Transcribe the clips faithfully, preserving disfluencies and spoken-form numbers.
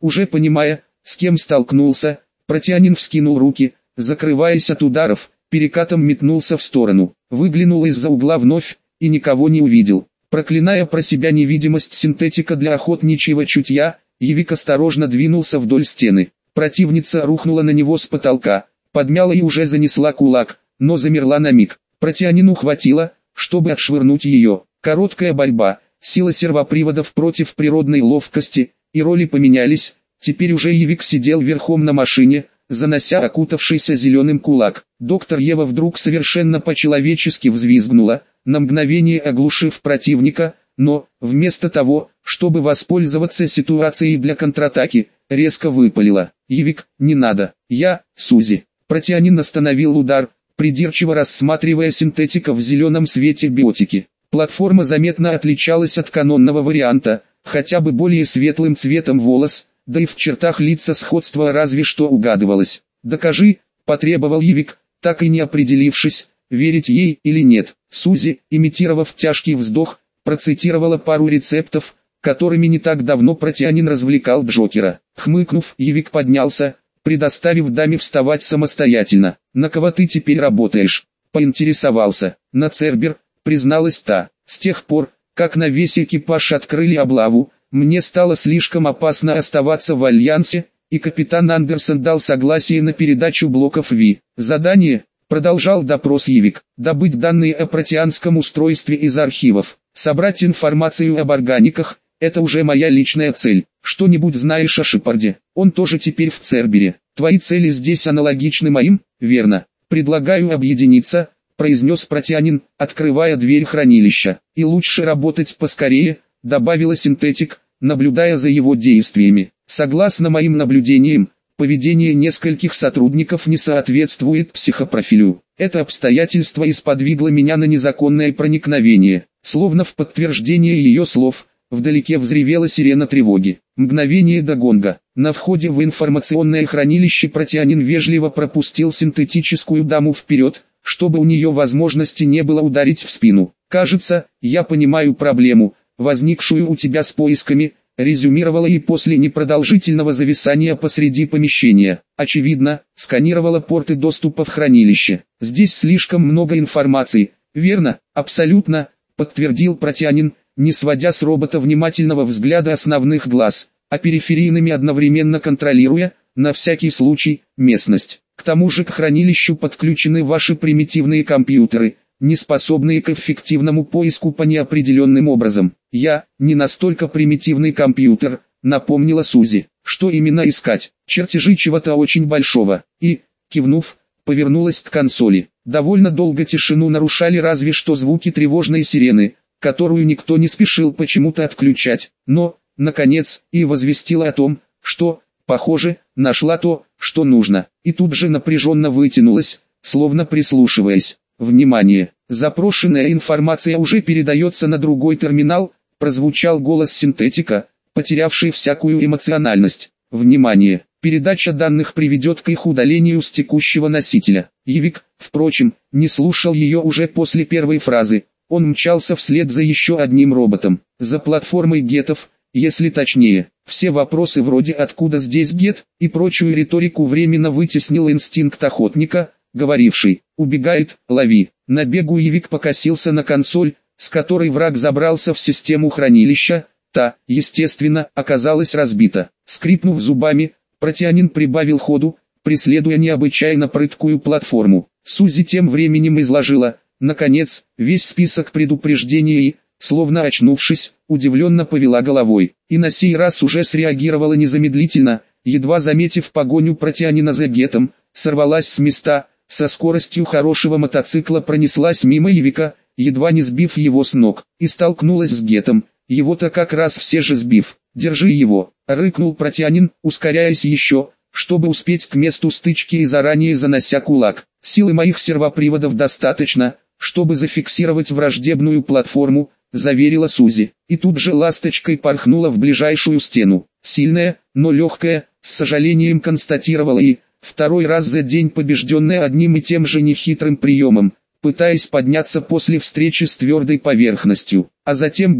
Уже понимая, с кем столкнулся, Пратианин вскинул руки, закрываясь от ударов, перекатом метнулся в сторону, выглянул из-за угла вновь, и никого не увидел. Проклиная про себя невидимость синтетика для охотничьего чутья, Явик осторожно двинулся вдоль стены. Противница рухнула на него с потолка, подмяла и уже занесла кулак, но замерла на миг. Пратианину хватило, чтобы отшвырнуть ее. Короткая борьба, сила сервоприводов против природной ловкости, и роли поменялись. Теперь уже Явик сидел верхом на машине, занося окутавшийся зеленым кулак. Доктор Ева вдруг совершенно по-человечески взвизгнула, на мгновение оглушив противника, но, вместо того, чтобы воспользоваться ситуацией для контратаки, резко выпалила: «Явик, не надо, я, Сузи». Пратианин остановил удар, придирчиво рассматривая синтетика в зеленом свете биотики. Платформа заметно отличалась от канонного варианта, хотя бы более светлым цветом волос, да и в чертах лица сходство разве что угадывалось. «Докажи», — потребовал Явик, так и не определившись, верить ей или нет. Сузи, имитировав тяжкий вздох, процитировала пару рецептов, которыми не так давно Пратианин развлекал Джокера. Хмыкнув, Явик поднялся, предоставив даме вставать самостоятельно. «На кого ты теперь работаешь?» — поинтересовался. «На Цербер», — призналась та. «С тех пор, как на весь экипаж открыли облаву, мне стало слишком опасно оставаться в Альянсе, и капитан Андерсон дал согласие на передачу блоков Ви. Задание», — продолжал допрос Явик, — «добыть данные о протеанском устройстве из архивов, собрать информацию об органиках. Это уже моя личная цель. Что-нибудь знаешь о Шепарде? Он тоже теперь в Цербере. Твои цели здесь аналогичны моим, верно? Предлагаю объединиться», — произнес Пратианин, открывая дверь хранилища. «И лучше работать поскорее», — добавила синтетик, наблюдая за его действиями. «Согласно моим наблюдениям, поведение нескольких сотрудников не соответствует психопрофилю. Это обстоятельство и сподвигло меня на незаконное проникновение». Словно в подтверждение ее слов, вдалеке взревела сирена тревоги. Мгновение до гонга. На входе в информационное хранилище Пратианин вежливо пропустил синтетическую даму вперед, чтобы у нее возможности не было ударить в спину. «Кажется, я понимаю проблему, возникшую у тебя с поисками», — резюмировала и после непродолжительного зависания посреди помещения. Очевидно, сканировала порты доступа в хранилище. «Здесь слишком много информации». «Верно, абсолютно», — подтвердил Пратианин, не сводя с робота внимательного взгляда основных глаз, а периферийными одновременно контролируя, на всякий случай, местность. «К тому же к хранилищу подключены ваши примитивные компьютеры, не способные к эффективному поиску по неопределенным образом». «Я, не настолько примитивный компьютер», — напомнила Сузи. «Что именно искать? Чертежи чего-то очень большого». И, кивнув, повернулась к консоли. Довольно долго тишину нарушали разве что звуки тревожной сирены, которую никто не спешил почему-то отключать, но, наконец, и возвестила о том, что, похоже, нашла то, что нужно, и тут же напряженно вытянулась, словно прислушиваясь. «Внимание! Запрошенная информация уже передается на другой терминал», — прозвучал голос синтетика, потерявший всякую эмоциональность. «Внимание! Передача данных приведет к их удалению с текущего носителя». Явик, впрочем, не слушал ее уже после первой фразы. Он мчался вслед за еще одним роботом, за платформой гетов, если точнее. Все вопросы вроде «откуда здесь гет?» и прочую риторику временно вытеснил инстинкт охотника, говоривший «убегает, лови». На бегу Явик покосился на консоль, с которой враг забрался в систему хранилища. Та, естественно, оказалась разбита. Скрипнув зубами, Пратианин прибавил ходу, преследуя необычайно прыткую платформу. Сузи тем временем изложила, наконец, весь список предупреждений и, словно очнувшись, удивленно повела головой. И на сей раз уже среагировала незамедлительно, едва заметив погоню Пратианина за гетом, сорвалась с места, со скоростью хорошего мотоцикла пронеслась мимо Явика, едва не сбив его с ног, и столкнулась с гетом, его-то как раз все же сбив. «Держи его», — рыкнул Пратианин, ускоряясь еще, чтобы успеть к месту стычки и заранее занося кулак. «Силы моих сервоприводов достаточно, чтобы зафиксировать враждебную платформу», — заверила Сузи, и тут же ласточкой порхнула в ближайшую стену. «Сильная, но легкая», — с сожалением констатировала и, второй раз за день побежденная одним и тем же нехитрым приемом, пытаясь подняться после встречи с твердой поверхностью. А затем гет,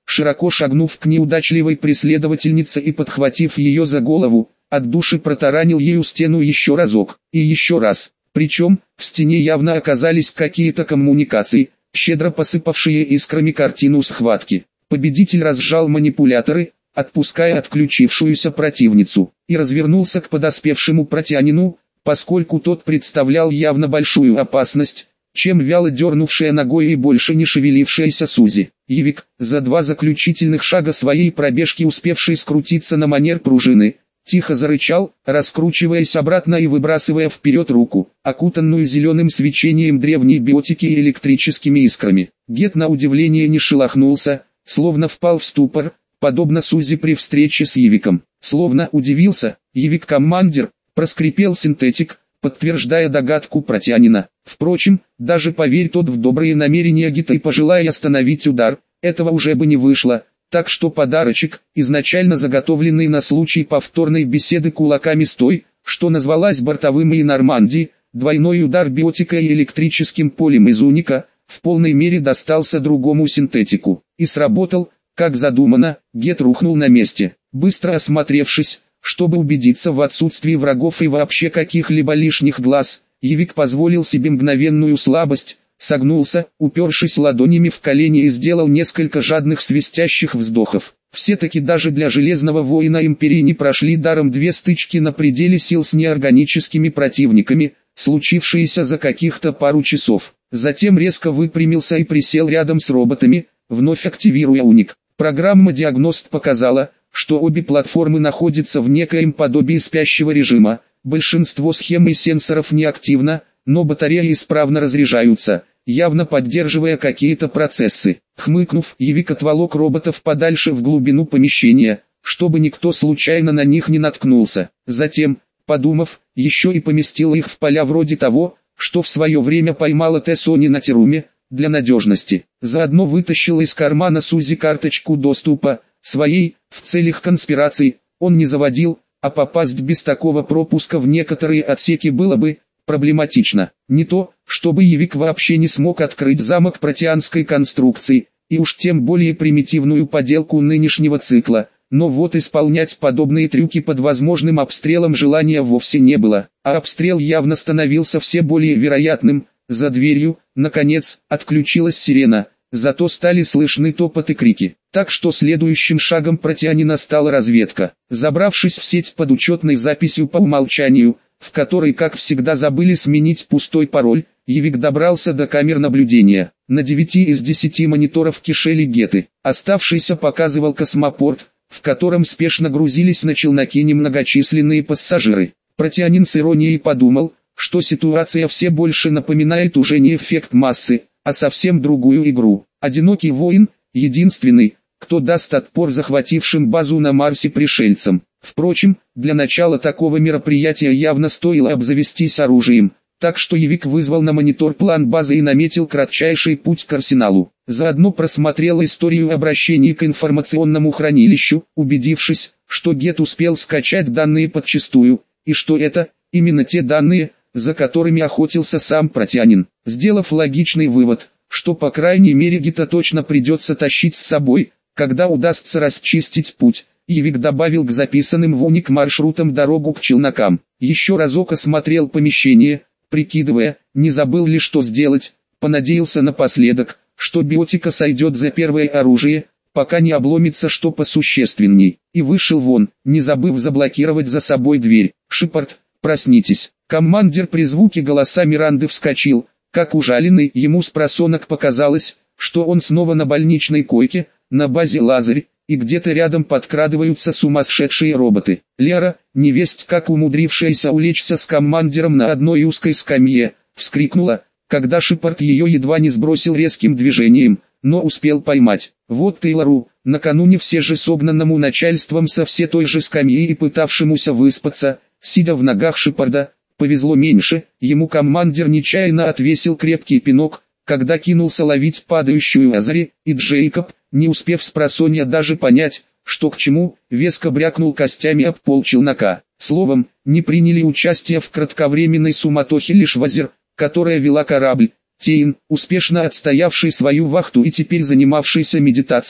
широко шагнув к неудачливой преследовательнице и подхватив ее за голову, от души протаранил ею стену еще разок, и еще раз. Причем, в стене явно оказались какие-то коммуникации, щедро посыпавшие искрами картину схватки. Победитель разжал манипуляторы, отпуская отключившуюся противницу, и развернулся к подоспевшему протянину, поскольку тот представлял явно большую опасность, чем вяло дернувшая ногой и больше не шевелившаяся Сузи. Явик, за два заключительных шага своей пробежки успевший скрутиться на манер пружины, тихо зарычал, раскручиваясь обратно и выбрасывая вперед руку, окутанную зеленым свечением древней биотики и электрическими искрами. Гет на удивление не шелохнулся, словно впал в ступор, подобно Сузи при встрече с Явиком. Словно удивился, Явик-командир, проскрипел синтетик, подтверждая догадку протянина. Впрочем, даже поверь тот в добрые намерения Гита и пожелая остановить удар, этого уже бы не вышло, так что подарочек, изначально заготовленный на случай повторной беседы кулаками с той, что назвалась бортовым и Нормандии, двойной удар биотикой и электрическим полем из уника, в полной мере достался другому синтетику, и сработал, как задумано. Гет рухнул на месте, быстро осмотревшись, чтобы убедиться в отсутствии врагов и вообще каких-либо лишних глаз. Явик позволил себе мгновенную слабость, согнулся, упершись ладонями в колени и сделал несколько жадных свистящих вздохов. Все-таки даже для железного воина Империи не прошли даром две стычки на пределе сил с неорганическими противниками, случившиеся за каких-то пару часов. Затем резко выпрямился и присел рядом с роботами, вновь активируя уник. Программа «Диагност» показала, что обе платформы находятся в некоем подобии спящего режима. Большинство схем и сенсоров неактивно, но батареи исправно разряжаются, явно поддерживая какие-то процессы. Хмыкнув, Явик отволок роботов подальше в глубину помещения, чтобы никто случайно на них не наткнулся. Затем, подумав, еще и поместил их в поля вроде того, что в свое время поймала Тессони на Теруме, для надежности. Заодно вытащил из кармана Сузи карточку доступа, своей, в целях конспирации, он не заводил, а попасть без такого пропуска в некоторые отсеки было бы проблематично. Не то, чтобы Явик вообще не смог открыть замок протеанской конструкции, и уж тем более примитивную поделку нынешнего цикла, но вот исполнять подобные трюки под возможным обстрелом желания вовсе не было, а обстрел явно становился все более вероятным. За дверью, наконец, отключилась сирена, зато стали слышны топот и крики. Так что следующим шагом протеанина стала разведка. Забравшись в сеть под учетной записью по умолчанию, в которой как всегда забыли сменить пустой пароль, Явик добрался до камер наблюдения. На девяти из десяти мониторов кишели геты. Оставшийся показывал космопорт, в котором спешно грузились на челноки немногочисленные пассажиры. Протеанин с иронией подумал, что ситуация все больше напоминает уже не эффект массы, а совсем другую игру. Одинокий воин, единственный, кто даст отпор захватившим базу на Марсе пришельцам. Впрочем, для начала такого мероприятия явно стоило обзавестись оружием, так что Явик вызвал на монитор план базы и наметил кратчайший путь к арсеналу. Заодно просмотрел историю обращений к информационному хранилищу, убедившись, что Гет успел скачать данные подчистую, и что это, именно те данные, за которыми охотился сам протеанин. Сделав логичный вывод, что по крайней мере Гета точно придется тащить с собой, когда удастся расчистить путь, Явик добавил к записанным в уник маршрутам дорогу к челнокам. Еще разок осмотрел помещение, прикидывая, не забыл ли что сделать, понадеялся напоследок, что биотика сойдет за первое оружие, пока не обломится что посущественней, и вышел вон, не забыв заблокировать за собой дверь. «Шепард, проснитесь!» Командир при звуке голоса Миранды вскочил, как ужаленный. Ему с просонок показалось, что он снова на больничной койке, на базе Лазарь, и где-то рядом подкрадываются сумасшедшие роботы. Лера, невесть как умудрившаяся улечься с командиром на одной узкой скамье, вскрикнула, когда Шепард ее едва не сбросил резким движением, но успел поймать. Вот Тейлору, накануне все же согнанному начальством со все той же скамьи и пытавшемуся выспаться, сидя в ногах Шепарда, повезло меньше. Ему командир нечаянно отвесил крепкий пинок, когда кинулся ловить падающую Азари, и Джейкоб, не успев спросонья даже понять, что к чему, веско брякнул костями об пол челнока. Словом, не приняли участие в кратковременной суматохе лишь Вазир, которая вела корабль, Тейн, успешно отстоявший свою вахту и теперь занимавшийся медитацией,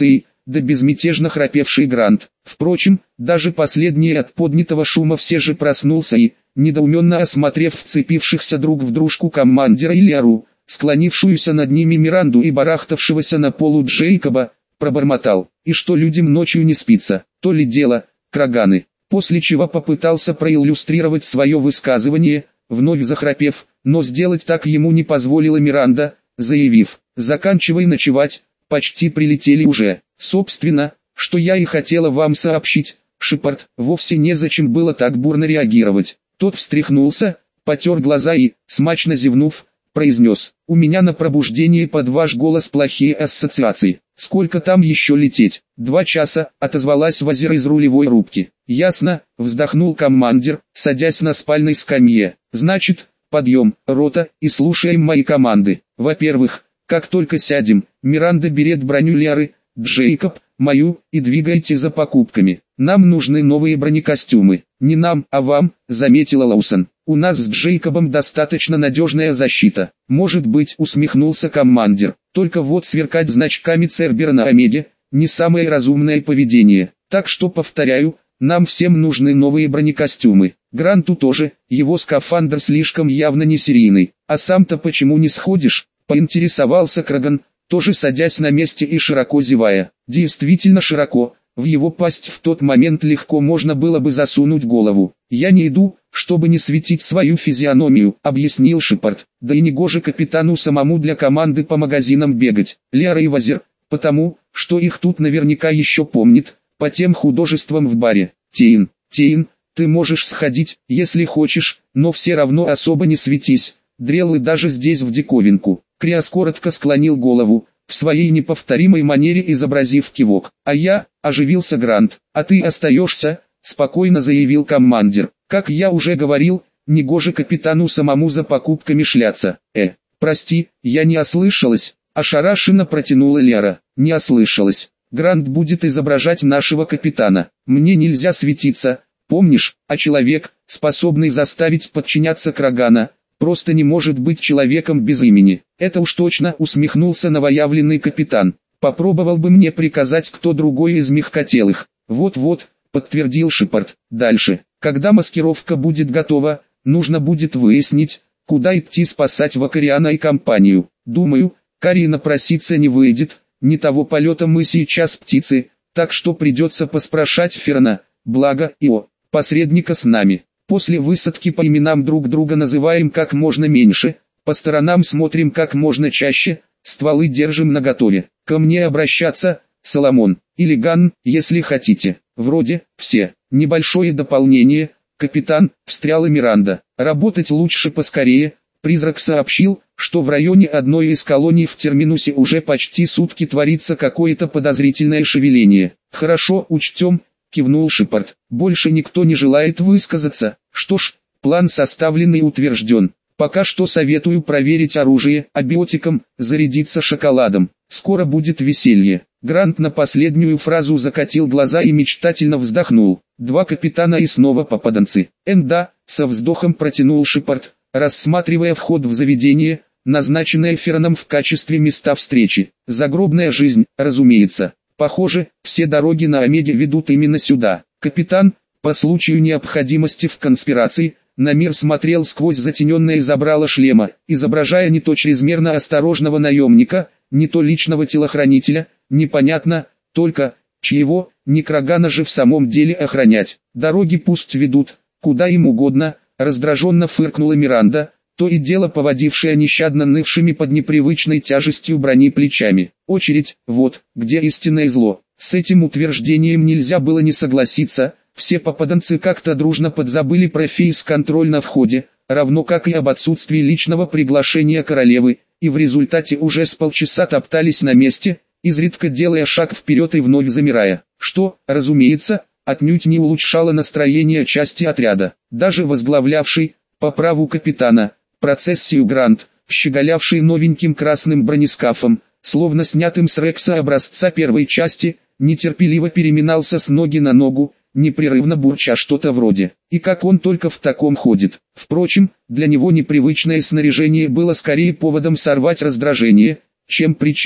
да безмятежно храпевший Грант. Впрочем, даже последний от поднятого шума все же проснулся и, недоуменно осмотрев вцепившихся друг в дружку командира и Леру, склонившуюся над ними Миранду и барахтавшегося на полу Джейкоба, пробормотал: «И что людям ночью не спится, то ли дело, краганы». После чего попытался проиллюстрировать свое высказывание, вновь захрапев, но сделать так ему не позволила Миранда, заявив: «Заканчивай ночевать, почти прилетели уже». Собственно, что я и хотела вам сообщить, Шепард, вовсе незачем было так бурно реагировать. Тот встряхнулся, потер глаза и, смачно зевнув, произнес: «У меня на пробуждение под ваш голос плохие ассоциации. Сколько там еще лететь?» «Два часа», — отозвалась Вазир из рулевой рубки. «Ясно», — вздохнул командир, садясь на спальной скамье. «Значит, подъем, рота, и слушаем мои команды. Во-первых, как только сядем, Миранда берет броню Леры, Джейкоб, мою, и двигайте за покупками. Нам нужны новые бронекостюмы». «Не нам, а вам», — заметила Лоусон. «У нас с Джейкобом достаточно надежная защита». «Может быть», — усмехнулся командир. «Только вот сверкать значками Цербера на Омеге — не самое разумное поведение. Так что, повторяю, нам всем нужны новые бронекостюмы. Гранту тоже, его скафандр слишком явно не серийный. А сам-то почему не сходишь?» — поинтересовался Краган, тоже садясь на месте и широко зевая. Действительно широко, в его пасть в тот момент легко можно было бы засунуть голову. «Я не иду, чтобы не светить свою физиономию», — объяснил Шепард. «Да и не гоже капитану самому для команды по магазинам бегать. Лера и Вазир, потому, что их тут наверняка еще помнит, по тем художествам в баре. Тейн, Тейн, ты можешь сходить, если хочешь, но все равно особо не светись. Дреллы даже здесь в диковинку». Криос коротко склонил голову, в своей неповторимой манере изобразив кивок. «А я», — оживился Грант, — «а ты остаешься», — спокойно заявил командир. «Как я уже говорил, негоже капитану самому за покупками шляться». «Э, прости, я не ослышалась», — ошарашенно протянула Лера. «Не ослышалась. Грант будет изображать нашего капитана. Мне нельзя светиться, помнишь, а человек, способный заставить подчиняться Крагана, просто не может быть человеком без имени». «Это уж точно», — усмехнулся новоявленный капитан. «Попробовал бы мне приказать кто другой из мягкотелых». «Вот-вот», — подтвердил Шепард. «Дальше, когда маскировка будет готова, нужно будет выяснить, куда идти спасать Вакариана и компанию. Думаю, Карина проситься не выйдет, не того полета мы сейчас птицы, так что придется поспрашать Ферна, благо Ио, посредника с нами. После высадки по именам друг друга называем как можно меньше, по сторонам смотрим как можно чаще, стволы держим наготове. Ко мне обращаться, Соломон, или Ган, если хотите. Вроде, все. Небольшое дополнение, капитан», — встряла Миранда. «Работать лучше поскорее». Призрак сообщил, что в районе одной из колоний в терминусе уже почти сутки творится какое-то подозрительное шевеление. «Хорошо, учтем», — кивнул Шепард. «Больше никто не желает высказаться. Что ж, план составлен и утвержден. Пока что советую проверить оружие, а биотикам зарядиться шоколадом. Скоро будет веселье». Грант на последнюю фразу закатил глаза и мечтательно вздохнул. «Два капитана и снова попаданцы». «Энда», — со вздохом протянул Шепард, рассматривая вход в заведение, назначенное Ферном в качестве места встречи. «Загробная жизнь, разумеется. Похоже, все дороги на Омеге ведут именно сюда». Капитан, по случаю необходимости в конспирации, на мир смотрел сквозь затененное забрало шлема, изображая не то чрезмерно осторожного наемника, не то личного телохранителя, непонятно, только, чьего, не Крагана же в самом деле охранять. «Дороги пусть ведут, куда им угодно», — раздраженно фыркнула Миранда, то и дело поводившая нещадно нывшими под непривычной тяжестью брони плечами. «Очередь, вот, где истинное зло». С этим утверждением нельзя было не согласиться. Все попаданцы как-то дружно подзабыли про фейс-контроль на входе, равно как и об отсутствии личного приглашения королевы, и в результате уже с полчаса топтались на месте, изредка делая шаг вперед и вновь замирая, что, разумеется, отнюдь не улучшало настроение части отряда. Даже возглавлявший, по праву капитана, процессию Грант, щеголявший новеньким красным бронескафом, словно снятым с Рекса образца первой части, нетерпеливо переминался с ноги на ногу, непрерывно бурча что-то вроде «И как он только в таком ходит?». Впрочем, для него непривычное снаряжение было скорее поводом сорвать раздражение, чем причиной.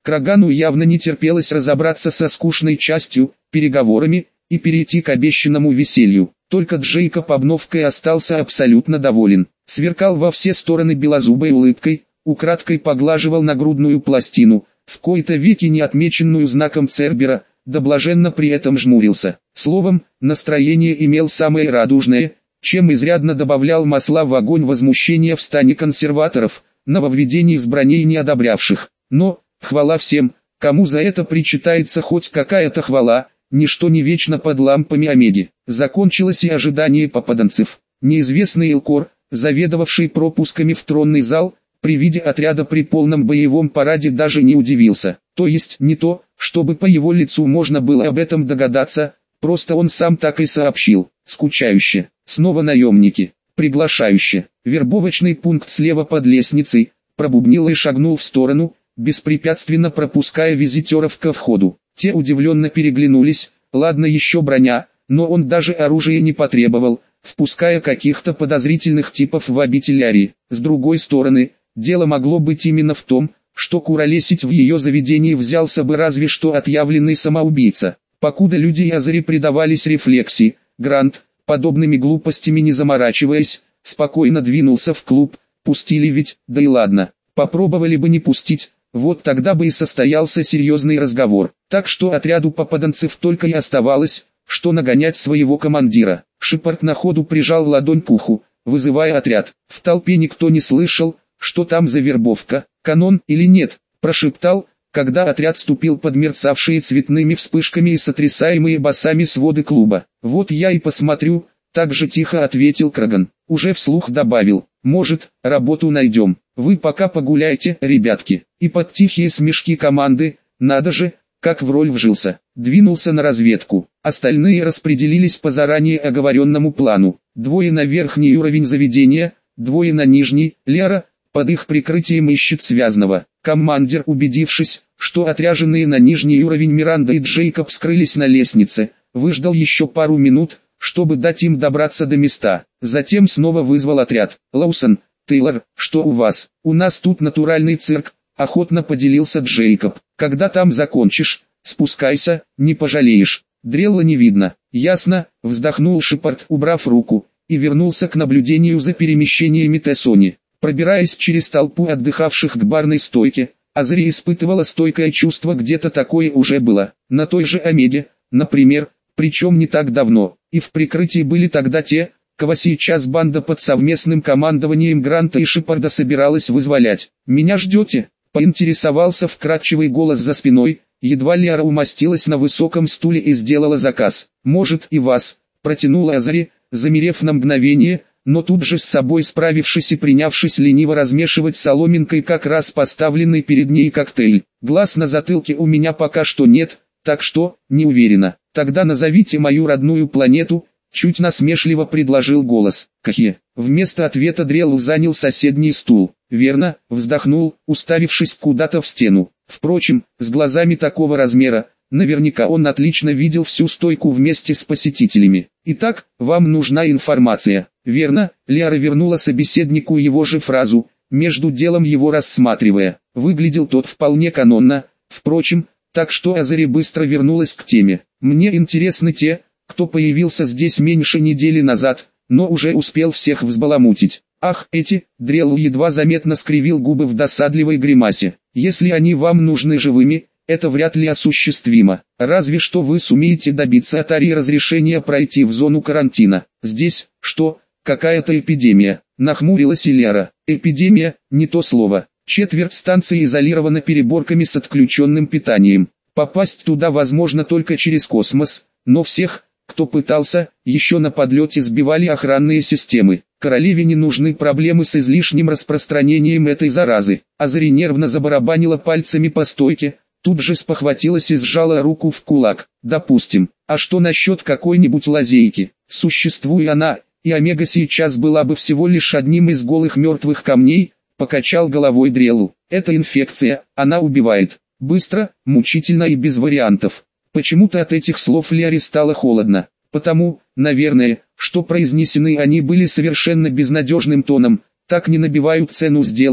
Крагану явно не терпелось разобраться со скучной частью, переговорами, и перейти к обещанному веселью. Только Джейкоб обновкой остался абсолютно доволен. Сверкал во все стороны белозубой улыбкой, украдкой поглаживал нагрудную пластину, в кои-то веки не отмеченную знаком Цербера, да блаженно при этом жмурился. Словом, настроение имел самое радужное, чем изрядно добавлял масла в огонь возмущения в стане консерваторов, нововведений с броней не одобрявших. Но, хвала всем, кому за это причитается хоть какая-то хвала, ничто не вечно под лампами Омеги. Закончилось и ожидание попаданцев. Неизвестный Элкор, заведовавший пропусками в тронный зал, при виде отряда при полном боевом параде даже не удивился. То есть не то, чтобы по его лицу можно было об этом догадаться, просто он сам так и сообщил. Скучающе. Снова наемники. Приглашающе. Вербовочный пункт слева под лестницей. Пробубнил и шагнул в сторону, беспрепятственно пропуская визитеров ко входу. Те удивленно переглянулись. Ладно еще броня, но он даже оружие не потребовал, впуская каких-то подозрительных типов в обитель Арии. С другой стороны, дело могло быть именно в том, что куролесить в ее заведении взялся бы разве что отъявленный самоубийца. Покуда люди и Азари предавались рефлексии, Грант, подобными глупостями не заморачиваясь, спокойно двинулся в клуб. Пустили ведь, да и ладно, попробовали бы не пустить, вот тогда бы и состоялся серьезный разговор. Так что отряду попаданцев только и оставалось, что нагонять своего командира. Шепард на ходу прижал ладонь к уху, вызывая отряд. В толпе никто не слышал, что там за вербовка, канон или нет, прошептал, когда отряд ступил под мерцавшие цветными вспышками и сотрясаемые басами своды клуба. Вот я и посмотрю, так же тихо ответил Краган. Уже вслух добавил, может, работу найдем. Вы пока погуляйте, ребятки. И под тихие смешки команды, надо же, как в роль вжился. Двинулся на разведку. Остальные распределились по заранее оговоренному плану. Двое на верхний уровень заведения, двое на нижний. Лера, под их прикрытием ищет связного. Командир, убедившись, что отряженные на нижний уровень Миранда и Джейкоб скрылись на лестнице, выждал еще пару минут, чтобы дать им добраться до места. Затем снова вызвал отряд. «Лоусон, Тейлор, что у вас? У нас тут натуральный цирк», — охотно поделился Джейкоб. «Когда там закончишь, спускайся, не пожалеешь». Дрелла не видно. «Ясно», — вздохнул Шепард, убрав руку, и вернулся к наблюдению за перемещениями Тессони. Пробираясь через толпу отдыхавших к барной стойке, Азари испытывала стойкое чувство, где-то такое уже было. На той же Омеге, например, причем не так давно, и в прикрытии были тогда те, кого сейчас банда под совместным командованием Гранта и Шепарда собиралась вызволять. «Меня ждете?» — поинтересовался вкрадчивый голос за спиной, едва Лиара умостилась на высоком стуле и сделала заказ. «Может и вас», — протянула Азари, замерев на мгновение, но тут же с собой справившись и принявшись лениво размешивать соломинкой как раз поставленный перед ней коктейль. «Глаз на затылке у меня пока что нет, так что, не уверена. Тогда назовите мою родную планету», — чуть насмешливо предложил голос. «Кахе». Вместо ответа Дрелл занял соседний стул. «Верно», — вздохнул, уставившись куда-то в стену. Впрочем, с глазами такого размера, наверняка он отлично видел всю стойку вместе с посетителями. «Итак, вам нужна информация». «Верно», — Лиара вернула собеседнику его же фразу, между делом его рассматривая. Выглядел тот вполне канонно, впрочем, так что Азари быстро вернулась к теме. «Мне интересны те, кто появился здесь меньше недели назад, но уже успел всех взбаламутить». «Ах, эти», — Дрелл едва заметно скривил губы в досадливой гримасе. «Если они вам нужны живыми, это вряд ли осуществимо. Разве что вы сумеете добиться от Арии разрешения пройти в зону карантина. Здесь, что, какая-то эпидемия?» Нахмурилась Лиара. «Эпидемия, не то слово. Четверть станции изолирована переборками с отключенным питанием. Попасть туда возможно только через космос, но всех, кто пытался, еще на подлете сбивали охранные системы. Королеве не нужны проблемы с излишним распространением этой заразы». Азари нервно забарабанила пальцами по стойке, тут же спохватилась и сжала руку в кулак. «Допустим, а что насчет какой-нибудь лазейки? Существуя она, и Омега сейчас была бы всего лишь одним из голых мертвых камней», — покачал головой Дреллу. «Это инфекция, она убивает. Быстро, мучительно и без вариантов». Почему-то от этих слов Лиаре стало холодно. Потому, наверное, что произнесены они были совершенно безнадежным тоном. Так не набивают цену сделки,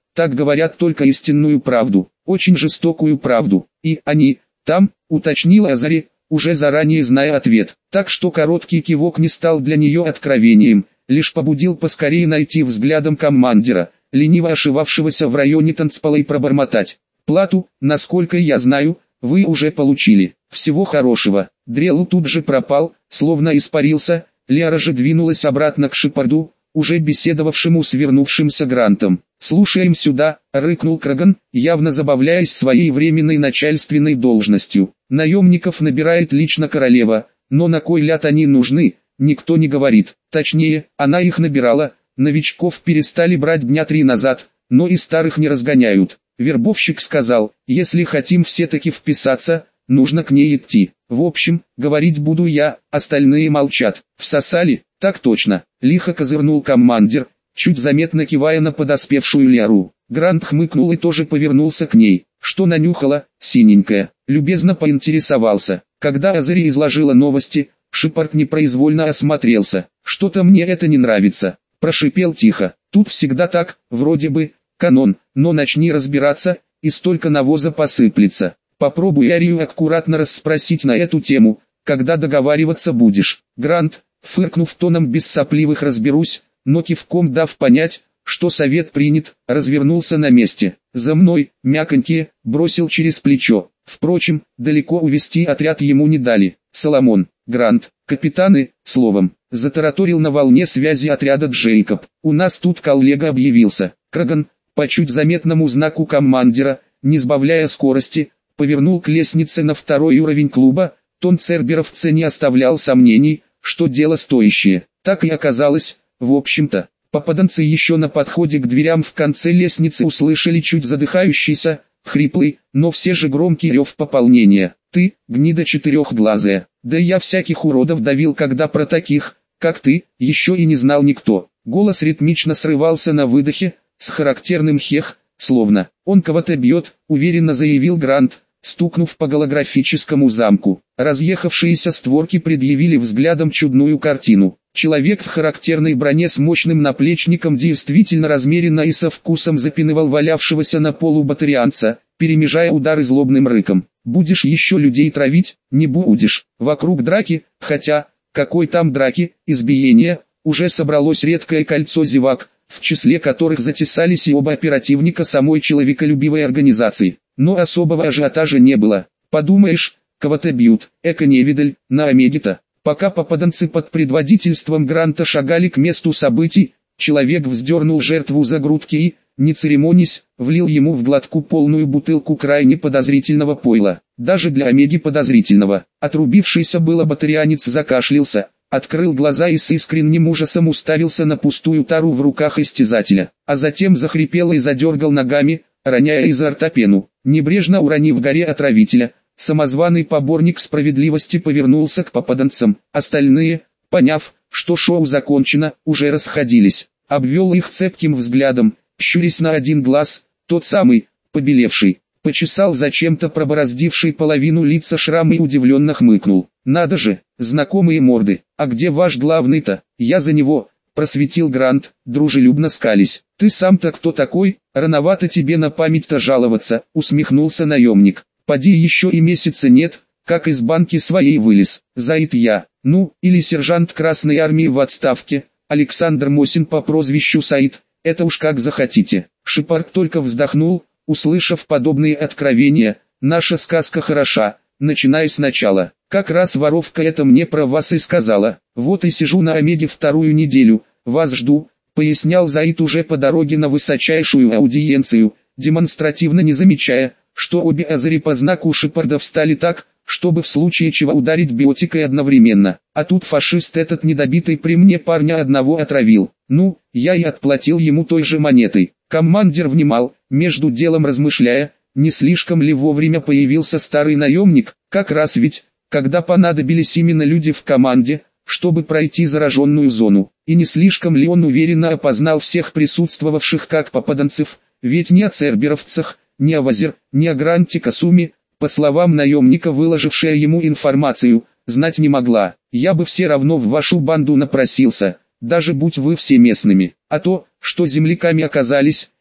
Так говорят только истинную правду, очень жестокую правду. И они, там, уточнил Азари, уже заранее зная ответ. Так что короткий кивок не стал для нее откровением, лишь побудил поскорее найти взглядом командира, лениво ошивавшегося в районе танцпола, и пробормотать. Плату, насколько я знаю, вы уже получили. Всего хорошего. Дрелу тут же пропал, словно испарился. Лиара же двинулась обратно к Шепарду, уже беседовавшему с вернувшимся Грантом. «Слушаем сюда», — рыкнул Краган, явно забавляясь своей временной начальственной должностью. «Наемников набирает лично королева, но на кой ляд они нужны, никто не говорит. Точнее, она их набирала, новичков перестали брать дня три назад, но и старых не разгоняют. Вербовщик сказал, если хотим все-таки вписаться, нужно к ней идти. В общем, говорить буду я, остальные молчат. Всосали? Так точно», — лихо козырнул командир, чуть заметно кивая на подоспевшую Лиару. Грант хмыкнул и тоже повернулся к ней. «Что нанюхала, синенькая?» Любезно поинтересовался. Когда Азари изложила новости, Шепард непроизвольно осмотрелся. «Что-то мне это не нравится», — прошипел тихо. «Тут всегда так, вроде бы, канон, но начни разбираться, и столько навоза посыплется. Попробуй Арию аккуратно расспросить на эту тему, когда договариваться будешь». Грант, фыркнув тоном без сопливых «разберусь», но кивком дав понять, что совет принят, развернулся на месте. «За мной», мяконькие, бросил через плечо. Впрочем, далеко увести отряд ему не дали. Соломон, Грант, капитаны, словом, затараторил на волне связи отряда Джейкоб. «У нас тут коллега объявился». Краган, по чуть заметному знаку командира, не сбавляя скорости, повернул к лестнице на второй уровень клуба. Тон церберовца не оставлял сомнений, что дело стоящее. Так и оказалось, в общем-то. Попаданцы еще на подходе к дверям в конце лестницы услышали чуть задыхающийся, хриплый, но все же громкий рев пополнения. «Ты, гнида четырехглазая, да я всяких уродов давил, когда про таких, как ты, еще и не знал никто». Голос ритмично срывался на выдохе, с характерным хех, словно «он кого-то бьет», уверенно заявил Грант, стукнув по голографическому замку. Разъехавшиеся створки предъявили взглядом чудную картину. Человек в характерной броне с мощным наплечником действительно размеренно и со вкусом запинывал валявшегося на полу батарианца, перемежая удары злобным рыком. «Будешь еще людей травить? Не будешь». Вокруг драки, хотя, какой там драки, избиения, уже собралось редкое кольцо зевак, в числе которых затесались и оба оперативника самой человеколюбивой организации. Но особого ажиотажа не было. Подумаешь, кого-то бьют, эко-невидаль, на Омеге-то. Пока попаданцы под предводительством Гранта шагали к месту событий, человек вздернул жертву за грудки и, не церемонясь, влил ему в глотку полную бутылку крайне подозрительного пойла. Даже для Омеги подозрительного. Отрубившийся было батарианец закашлялся, открыл глаза и с искренним ужасом уставился на пустую тару в руках истязателя, а затем захрипел и задергал ногами, роняя изо рта пену. Небрежно уронив в горе отравителя, самозваный поборник справедливости повернулся к попаданцам. Остальные, поняв, что шоу закончено, уже расходились. Обвел их цепким взглядом, щурясь на один глаз, тот самый, побелевший. Почесал зачем-то пробороздивший половину лица шрам и удивленно хмыкнул. «Надо же, знакомые морды, а где ваш главный-то? Я за него», просветил Грант, дружелюбно скались. «Ты сам-то кто такой? Рановато тебе на память-то жаловаться», усмехнулся наемник. «Поди еще и месяца нет, как из банки своей вылез. Заид я, ну, или сержант Красной Армии в отставке, Александр Мосин по прозвищу Саид, это уж как захотите». Шепард только вздохнул, услышав подобные откровения. «Наша сказка хороша, начиная сначала. Как раз воровка это мне про вас и сказала. Вот и сижу на Омеге вторую неделю, вас жду», пояснял Заид уже по дороге на высочайшую аудиенцию, демонстративно не замечая, что обе Азари по знаку Шепарда встали так, чтобы в случае чего ударить биотикой одновременно. А тут фашист этот недобитый при мне парня одного отравил. Ну, я и отплатил ему той же монетой. Командир внимал, между делом размышляя, не слишком ли вовремя появился старый наемник, как раз ведь, когда понадобились именно люди в команде, чтобы пройти зараженную зону, и не слишком ли он уверенно опознал всех присутствовавших как попаданцев, ведь ни о церберовцах, ни о Вазер, ни о Гранте Касуми, по словам наемника, выложившая ему информацию, знать не могла. «Я бы все равно в вашу банду напросился, даже будь вы все местными, а то, что земляками оказались,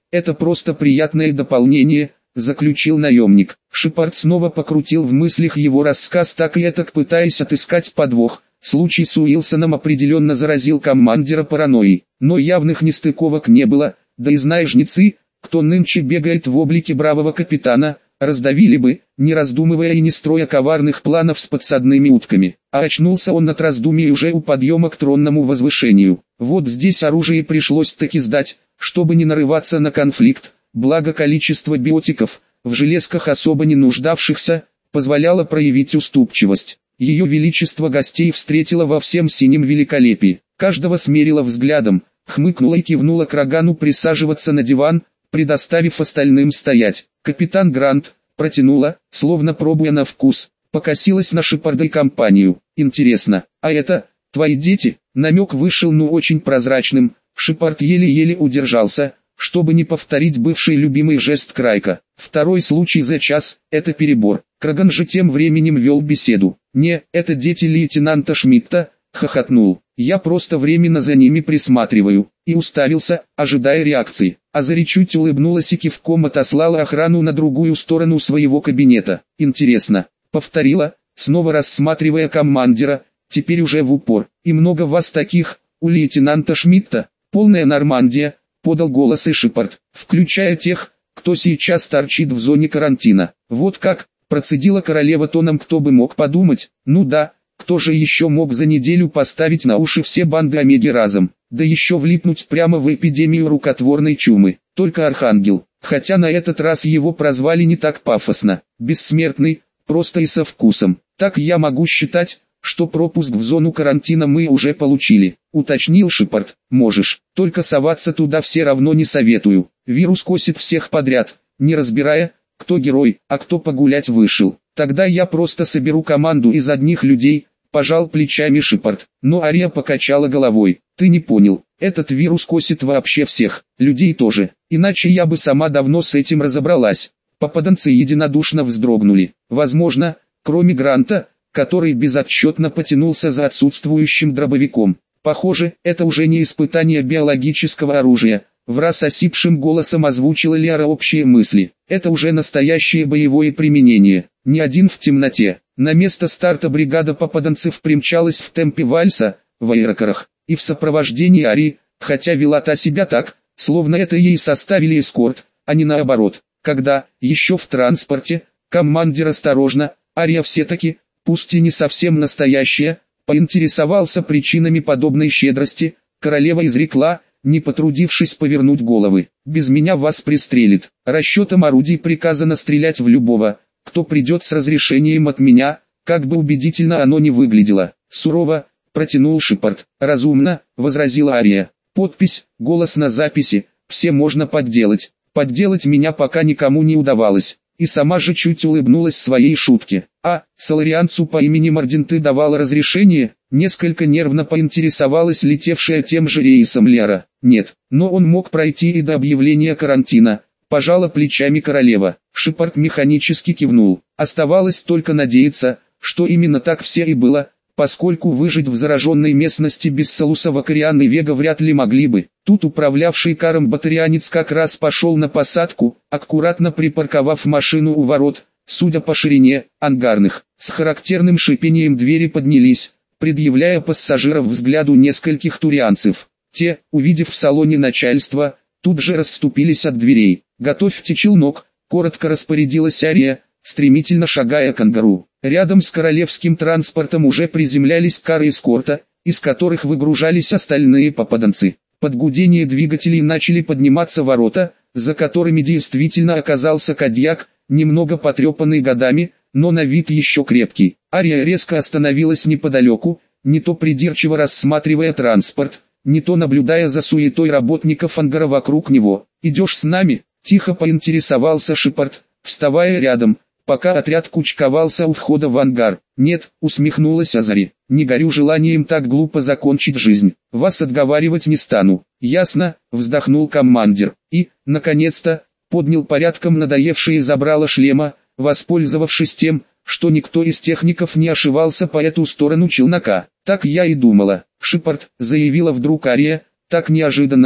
это просто приятное дополнение, заключил наемник. Шепард снова покрутил в мыслях его рассказ, так и этак пытаясь отыскать подвох. Случай с Уилсоном определенно заразил командира паранойей, но явных нестыковок не было, да и знаешь жнецы, кто нынче бегает в облике бравого капитана, раздавили бы, не раздумывая и не строя коварных планов с подсадными утками. А очнулся он от раздумий уже у подъема к тронному возвышению. Вот здесь оружие пришлось таки сдать, чтобы не нарываться на конфликт, благо количество биотиков, в железках особо не нуждавшихся, позволяло проявить уступчивость. Ее величество гостей встретило во всем синем великолепии, каждого смерила взглядом, хмыкнула и кивнула Крагану присаживаться на диван, предоставив остальным стоять. Капитан Грант протянула, словно пробуя на вкус, покосилась на Шепарда и компанию. Интересно, а это, твои дети? Намек вышел ну очень прозрачным, Шепард еле-еле удержался, чтобы не повторить бывший любимый жест Крайка. Второй случай за час, это перебор. Краган же тем временем вел беседу. «Не, это дети лейтенанта Шмидта», — хохотнул. «Я просто временно за ними присматриваю», и уставился, ожидая реакции. Азари чуть улыбнулась и кивком отослала охрану на другую сторону своего кабинета. «Интересно», — повторила, снова рассматривая командира, теперь уже в упор. «И много вас таких, у лейтенанта Шмидта?» «Полная Нормандия», — подал голос и Шепард, «включая тех, кто сейчас торчит в зоне карантина». «Вот как», — процедила королева тоном, кто бы мог подумать. «Ну да, кто же еще мог за неделю поставить на уши все банды Омеги разом, да еще влипнуть прямо в эпидемию рукотворной чумы? Только Архангел, хотя на этот раз его прозвали не так пафосно, бессмертный, просто и со вкусом. Так я могу считать, что пропуск в зону карантина мы уже получили», — уточнил Шепард. «Можешь, только соваться туда все равно не советую. Вирус косит всех подряд, не разбирая, кто герой, а кто погулять вышел. Тогда я просто соберу команду из одних людей», — пожал плечами Шепард. Но Ария покачала головой. «Ты не понял, этот вирус косит вообще всех, людей тоже, иначе я бы сама давно с этим разобралась». Попаданцы единодушно вздрогнули. Возможно, кроме Гранта, который безотчетно потянулся за отсутствующим дробовиком. «Похоже, это уже не испытание биологического оружия», — враз осипшим голосом озвучила Лиара общие мысли. «Это уже настоящее боевое применение, не один в темноте». На место старта бригада попаданцев примчалась в темпе вальса, в аэрокарах, и в сопровождении Арии, хотя вела та себя так, словно это ей составили эскорт, а не наоборот. Когда, еще в транспорте, командир осторожно, Ария все-таки, пусть и не совсем настоящая, поинтересовался причинами подобной щедрости, королева изрекла, не потрудившись повернуть головы: «Без меня вас пристрелит. Расчетом орудий приказано стрелять в любого, кто придет с разрешением от меня», как бы убедительно оно ни выглядело. «Сурово», — протянул Шепард. «Разумно», — возразила Ария. «Подпись, голос на записи, все можно подделать. Подделать меня пока никому не удавалось». И сама же чуть улыбнулась своей шутке. «А, соларианцу по имени Мардин ты давала разрешение?» Несколько нервно поинтересовалась летевшая тем же рейсом Лиара. «Нет, но он мог пройти и до объявления карантина», — пожала плечами королева. Шепард механически кивнул. Оставалось только надеяться, что именно так все и было, поскольку выжить в зараженной местности без Салуса Вакариан и Вега вряд ли могли бы. Тут управлявший каром батарианец как раз пошел на посадку, аккуратно припарковав машину у ворот, судя по ширине, ангарных. С характерным шипением двери поднялись, предъявляя пассажиров взгляду нескольких турианцев. Те, увидев в салоне начальство, тут же расступились от дверей. «Готовьте челнок», — коротко распорядилась Ария, стремительно шагая к ангару. Рядом с королевским транспортом уже приземлялись кары эскорта, из которых выгружались остальные попаданцы. Под гудение двигателей начали подниматься ворота, за которыми действительно оказался Кадьяк, немного потрепанный годами, но на вид еще крепкий. Ария резко остановилась неподалеку, не то придирчиво рассматривая транспорт, не то наблюдая за суетой работников ангара вокруг него. «Идешь с нами?» – тихо поинтересовался Шепард, вставая рядом, пока отряд кучковался у входа в ангар. «Нет», — усмехнулась Азари, — «не горю желанием так глупо закончить жизнь. Вас отговаривать не стану». «Ясно», — вздохнул командир, и, наконец-то, поднял порядком надоевшие забрало шлема, воспользовавшись тем, что никто из техников не ошивался по эту сторону челнока. «Так я и думала», — Шепард, заявила вдруг Ария, так неожиданно,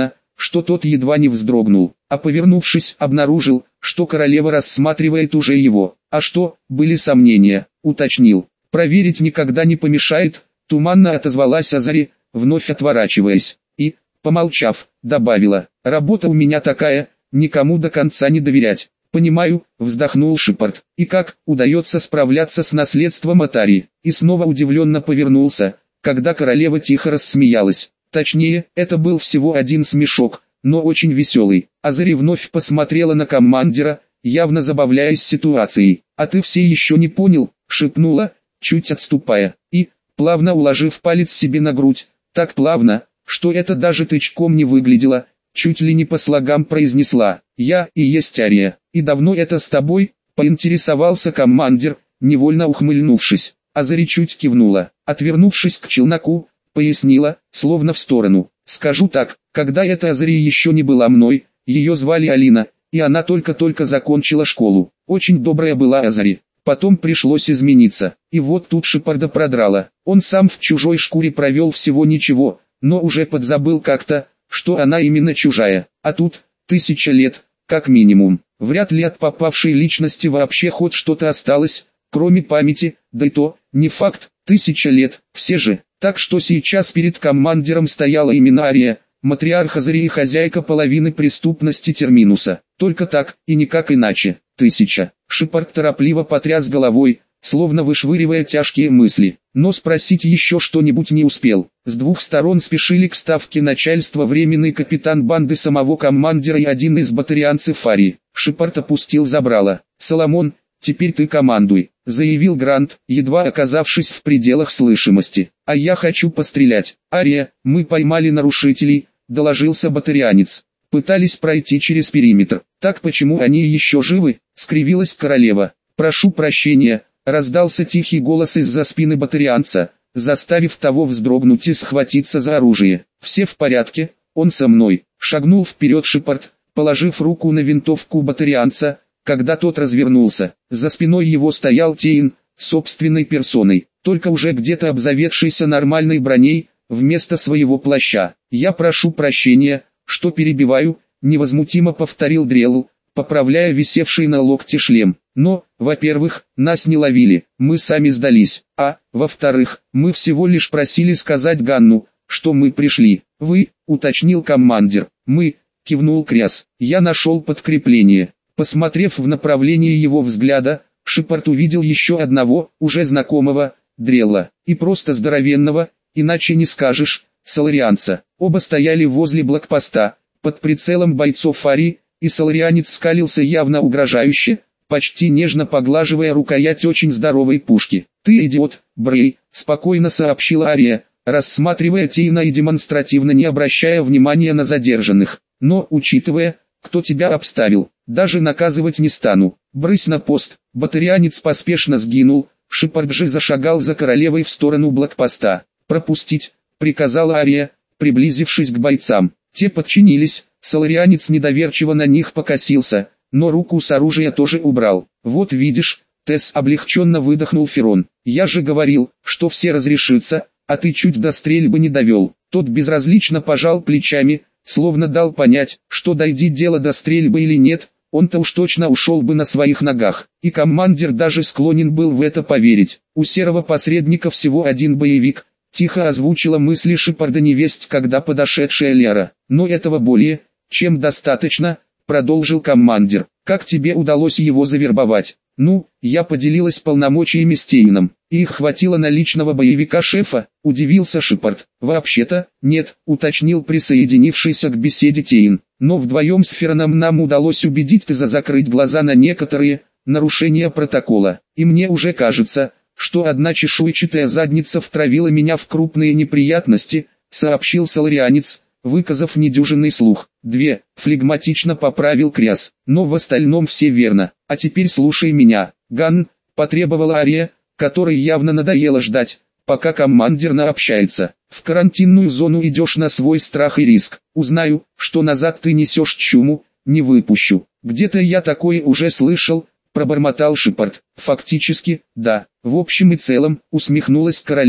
что тот едва не вздрогнул, а повернувшись, обнаружил, что королева рассматривает уже его. А что, были сомнения, уточнил. Проверить никогда не помешает, туманно отозвалась Азари, вновь отворачиваясь, и, помолчав, добавила, работа у меня такая, никому до конца не доверять. Понимаю, вздохнул Шепард, и как удается справляться с наследством от Арии, и снова удивленно повернулся, когда королева тихо рассмеялась. Точнее, это был всего один смешок, но очень веселый. Азари вновь посмотрела на командира, явно забавляясь ситуацией. «А ты все еще не понял?» — шепнула, чуть отступая, и, плавно уложив палец себе на грудь, так плавно, что это даже тычком не выглядело, чуть ли не по слогам произнесла: «Я и есть Ария». «И давно это с тобой?» — поинтересовался командир, невольно ухмыльнувшись. Азари чуть кивнула, отвернувшись к челноку, пояснила, словно в сторону. «Скажу так, когда эта Азари еще не была мной, ее звали Алина, и она только-только закончила школу. Очень добрая была Азари. Потом пришлось измениться, и вот тут Шепарда продрала. Он сам в чужой шкуре провел всего ничего, но уже подзабыл как-то, что она именно чужая. А тут, тысяча лет, как минимум. Вряд ли от попавшей личности вообще хоть что-то осталось, кроме памяти, да и то, не факт, тысяча лет, все же. Так что сейчас перед командиром стояла именно Ария, матриарх Азари и хозяйка половины преступности Терминуса. Только так, и никак иначе. Тысяча. Шепард торопливо потряс головой, словно вышвыривая тяжкие мысли, но спросить еще что-нибудь не успел. С двух сторон спешили к ставке начальства временный капитан банды самого командира и один из батарианцев Арии. Шепард опустил забрало. «Соломон, теперь ты командуй», — заявил Грант, едва оказавшись в пределах слышимости. «А я хочу пострелять». «Ария, мы поймали нарушителей», — доложился батарианец. «Пытались пройти через периметр. Так почему они еще живы?» — скривилась королева. «Прошу прощения», — раздался тихий голос из-за спины батарианца, заставив того вздрогнуть и схватиться за оружие. «Все в порядке, он со мной», — шагнул вперед Шепард, положив руку на винтовку батарианца, когда тот развернулся. За спиной его стоял Тейн, собственной персоной, только уже где-то обзаведшийся нормальной броней, вместо своего плаща. «Я прошу прощения, что перебиваю», — невозмутимо повторил Дрелл, поправляя висевший на локте шлем. «Но, во-первых, нас не ловили, мы сами сдались, а, во-вторых, мы всего лишь просили сказать Ганну, что мы пришли». «Вы», — уточнил командир. «Мы», — кивнул Кряс. «Я нашел подкрепление». Посмотрев в направлении его взгляда, Шепард увидел еще одного, уже знакомого, Дрелла, и просто здоровенного, иначе не скажешь, соларианца. Оба стояли возле блокпоста, под прицелом бойцов Арии, и соларианец скалился явно угрожающе, почти нежно поглаживая рукоять очень здоровой пушки. «Ты идиот, Брей», — спокойно сообщила Ария, рассматривая Тейна и демонстративно не обращая внимания на задержанных. «Но, учитывая, кто тебя обставил, даже наказывать не стану. Брысь на пост». Батарианец поспешно сгинул, Шепард же зашагал за королевой в сторону блокпоста. «Пропустить», — приказала Ария, приблизившись к бойцам. Те подчинились, соларианец недоверчиво на них покосился, но руку с оружия тоже убрал. «Вот видишь», — Тесс облегченно выдохнул Ферон. «Я же говорил, что все разрешится, а ты чуть до стрельбы не довел». Тот безразлично пожал плечами, словно дал понять, что дойди дело до стрельбы или нет, он-то уж точно ушел бы на своих ногах. И командир даже склонен был в это поверить. У серого посредника всего один боевик. Тихо озвучила мысли Шепарда невесть, когда подошедшая Лера. «Но этого более, чем достаточно», — продолжил командир. «Как тебе удалось его завербовать?» «Ну, я поделилась полномочиями с Тейном, и их хватило на личного боевика-шефа», — удивился Шепард. «Вообще-то, нет», — уточнил присоединившийся к беседе Тейн. «Но вдвоем с Фероном нам удалось убедить Теза закрыть глаза на некоторые нарушения протокола. И мне уже кажется, что одна чешуйчатая задница втравила меня в крупные неприятности», — сообщил соларианец, выказав недюжинный слух. «Две», — флегматично поправил Кряс. «Но в остальном все верно. А теперь слушай меня, Ган», — потребовала Ария, которой явно надоело ждать, пока командир наобщается. «В карантинную зону идешь на свой страх и риск. Узнаю, что назад ты несешь чуму, не выпущу». «Где-то я такое уже слышал», — пробормотал Шепард. «Фактически, да. В общем и целом», — усмехнулась королева,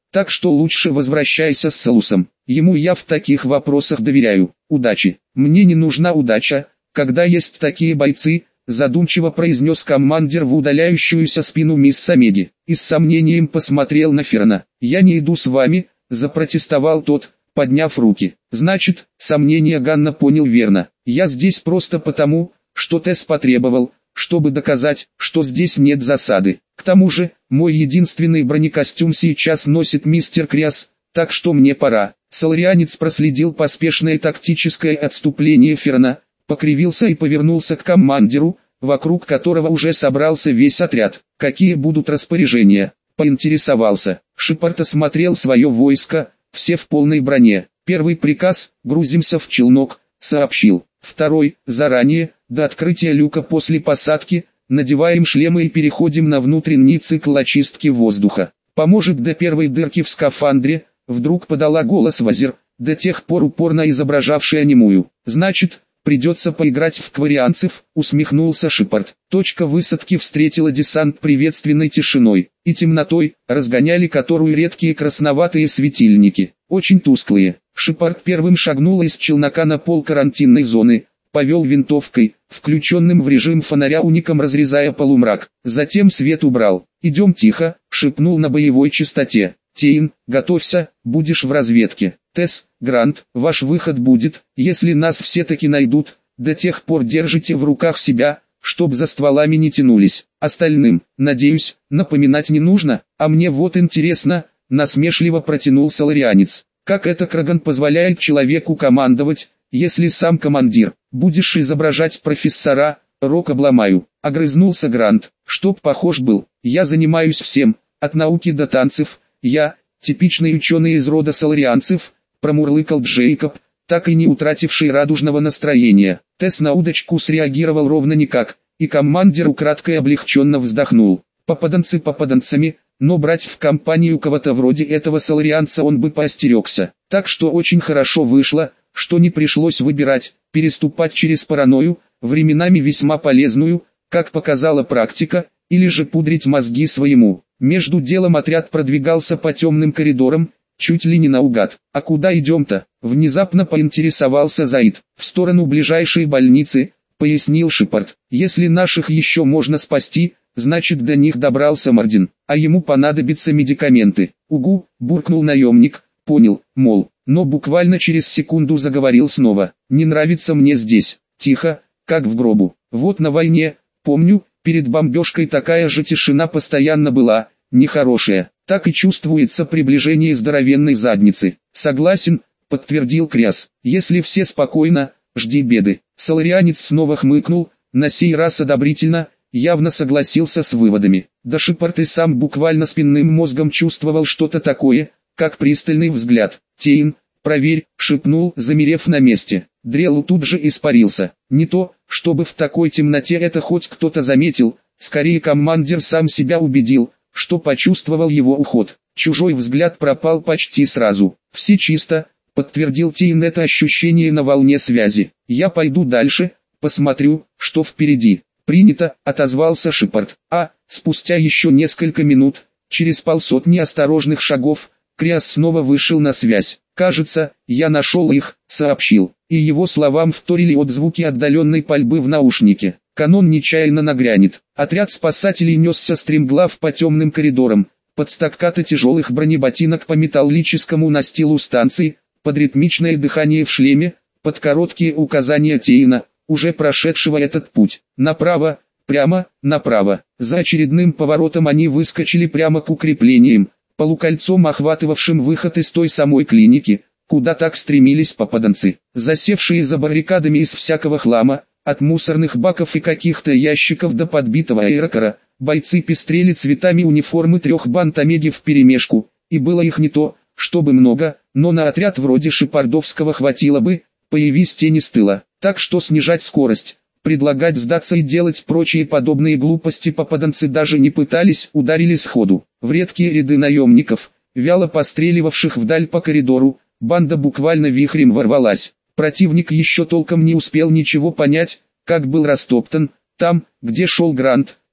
Так что лучше возвращайся с Салусом. Ему я в таких вопросах доверяю. Удачи. Мне не нужна удача, когда есть такие бойцы, задумчиво произнес командир в удаляющуюся спину мисс Омеги. И с сомнением посмотрел на Ферна. «Я не иду с вами», — запротестовал тот, подняв руки. «Значит, сомнения Ганна понял верно. Я здесь просто потому, что Тесс потребовал, чтобы доказать, что здесь нет засады. К тому же, мой единственный бронекостюм сейчас носит мистер Криас, так что мне пора». Соларианец проследил поспешное тактическое отступление Ферна, покривился и повернулся к командиру, вокруг которого уже собрался весь отряд. «Какие будут распоряжения?» — поинтересовался. Шепард осмотрел свое войско, все в полной броне. Первый приказ — грузимся в челнок, сообщил. Второй — заранее, до открытия люка после посадки, надеваем шлемы и переходим на внутренний цикл очистки воздуха. Поможет до первой дырки в скафандре, вдруг подала голос Вазир, до тех пор упорно изображавшая немую. «Значит, придется поиграть в кварианцев», — усмехнулся Шепард. Точка высадки встретила десант приветственной тишиной и темнотой, разгоняли которую редкие красноватые светильники, очень тусклые. Шепард первым шагнул из челнока на пол карантинной зоны, повел винтовкой, включенным в режим фонаря уником разрезая полумрак, затем свет убрал. «Идем тихо», — шепнул на боевой частоте. «Тейн, готовься, будешь в разведке. Тесс, Грант, ваш выход будет, если нас все-таки найдут, до тех пор держите в руках себя, чтоб за стволами не тянулись. Остальным, надеюсь, напоминать не нужно, а мне вот интересно», — насмешливо протянул соларианец. «Как это Краган позволяет человеку командовать, если сам командир? Будешь изображать профессора, рог обломаю», — огрызнулся Грант. «Чтоб похож был, я занимаюсь всем, от науки до танцев, я, типичный ученый из рода соларианцев», — промурлыкал Джейкоб, так и не утративший радужного настроения. Тесс на удочку среагировал ровно никак, и командир украдкой облегченно вздохнул. Попаданцы попаданцами, но брать в компанию кого-то вроде этого соларианца он бы поостерегся. Так что очень хорошо вышло, что не пришлось выбирать, переступать через паранойю, временами весьма полезную, как показала практика, или же пудрить мозги своему. Между делом отряд продвигался по темным коридорам, чуть ли не наугад. «А куда идем-то?» — внезапно поинтересовался Заид. «В сторону ближайшей больницы», — пояснил Шепард. «Если наших еще можно спасти, значит до них добрался Мардин, а ему понадобятся медикаменты». «Угу», — буркнул наемник, понял, мол, но буквально через секунду заговорил снова. «Не нравится мне здесь, тихо, как в гробу. Вот на войне, помню, перед бомбежкой такая же тишина постоянно была, нехорошая. Так и чувствуется приближение здоровенной задницы». «Согласен», — подтвердил Криас. «Если все спокойно, жди беды». Соларианец снова хмыкнул, на сей раз одобрительно, явно согласился с выводами. Да Шепард и сам буквально спинным мозгом чувствовал что-то такое, как пристальный взгляд. «Тейн, проверь», — шепнул, замерев на месте. Дрелл тут же испарился. Не то, чтобы в такой темноте это хоть кто-то заметил, скорее командир сам себя убедил, что почувствовал его уход. Чужой взгляд пропал почти сразу. «Все чисто», — подтвердил Тейн это ощущение на волне связи. «Я пойду дальше, посмотрю, что впереди». «Принято», — отозвался Шепард. А, спустя еще несколько минут, через полсотни осторожных шагов, Криас снова вышел на связь. «Кажется, я нашел их», — сообщил. И его словам вторили отзвуки отдаленной пальбы в наушнике. Канон нечаянно нагрянет. Отряд спасателей несся стремглав по темным коридорам, под стаккато тяжелых бронеботинок по металлическому настилу станции, под ритмичное дыхание в шлеме, под короткие указания Тейна, уже прошедшего этот путь. Направо, прямо, направо. За очередным поворотом они выскочили прямо к укреплениям, полукольцом охватывавшим выход из той самой клиники, куда так стремились попаданцы. Засевшие за баррикадами из всякого хлама, от мусорных баков и каких-то ящиков до подбитого аэрокара, бойцы пестрели цветами униформы трех банд Омеги вперемешку, и было их не то, чтобы много, но на отряд вроде Шепардовского хватило бы, появись тени с тыла. Так что снижать скорость, предлагать сдаться и делать прочие подобные глупости попаданцы даже не пытались, ударили сходу. В редкие ряды наемников, вяло постреливавших вдаль по коридору, банда буквально вихрем ворвалась. Противник еще толком не успел ничего понять, как был растоптан. Там, где шел Грант,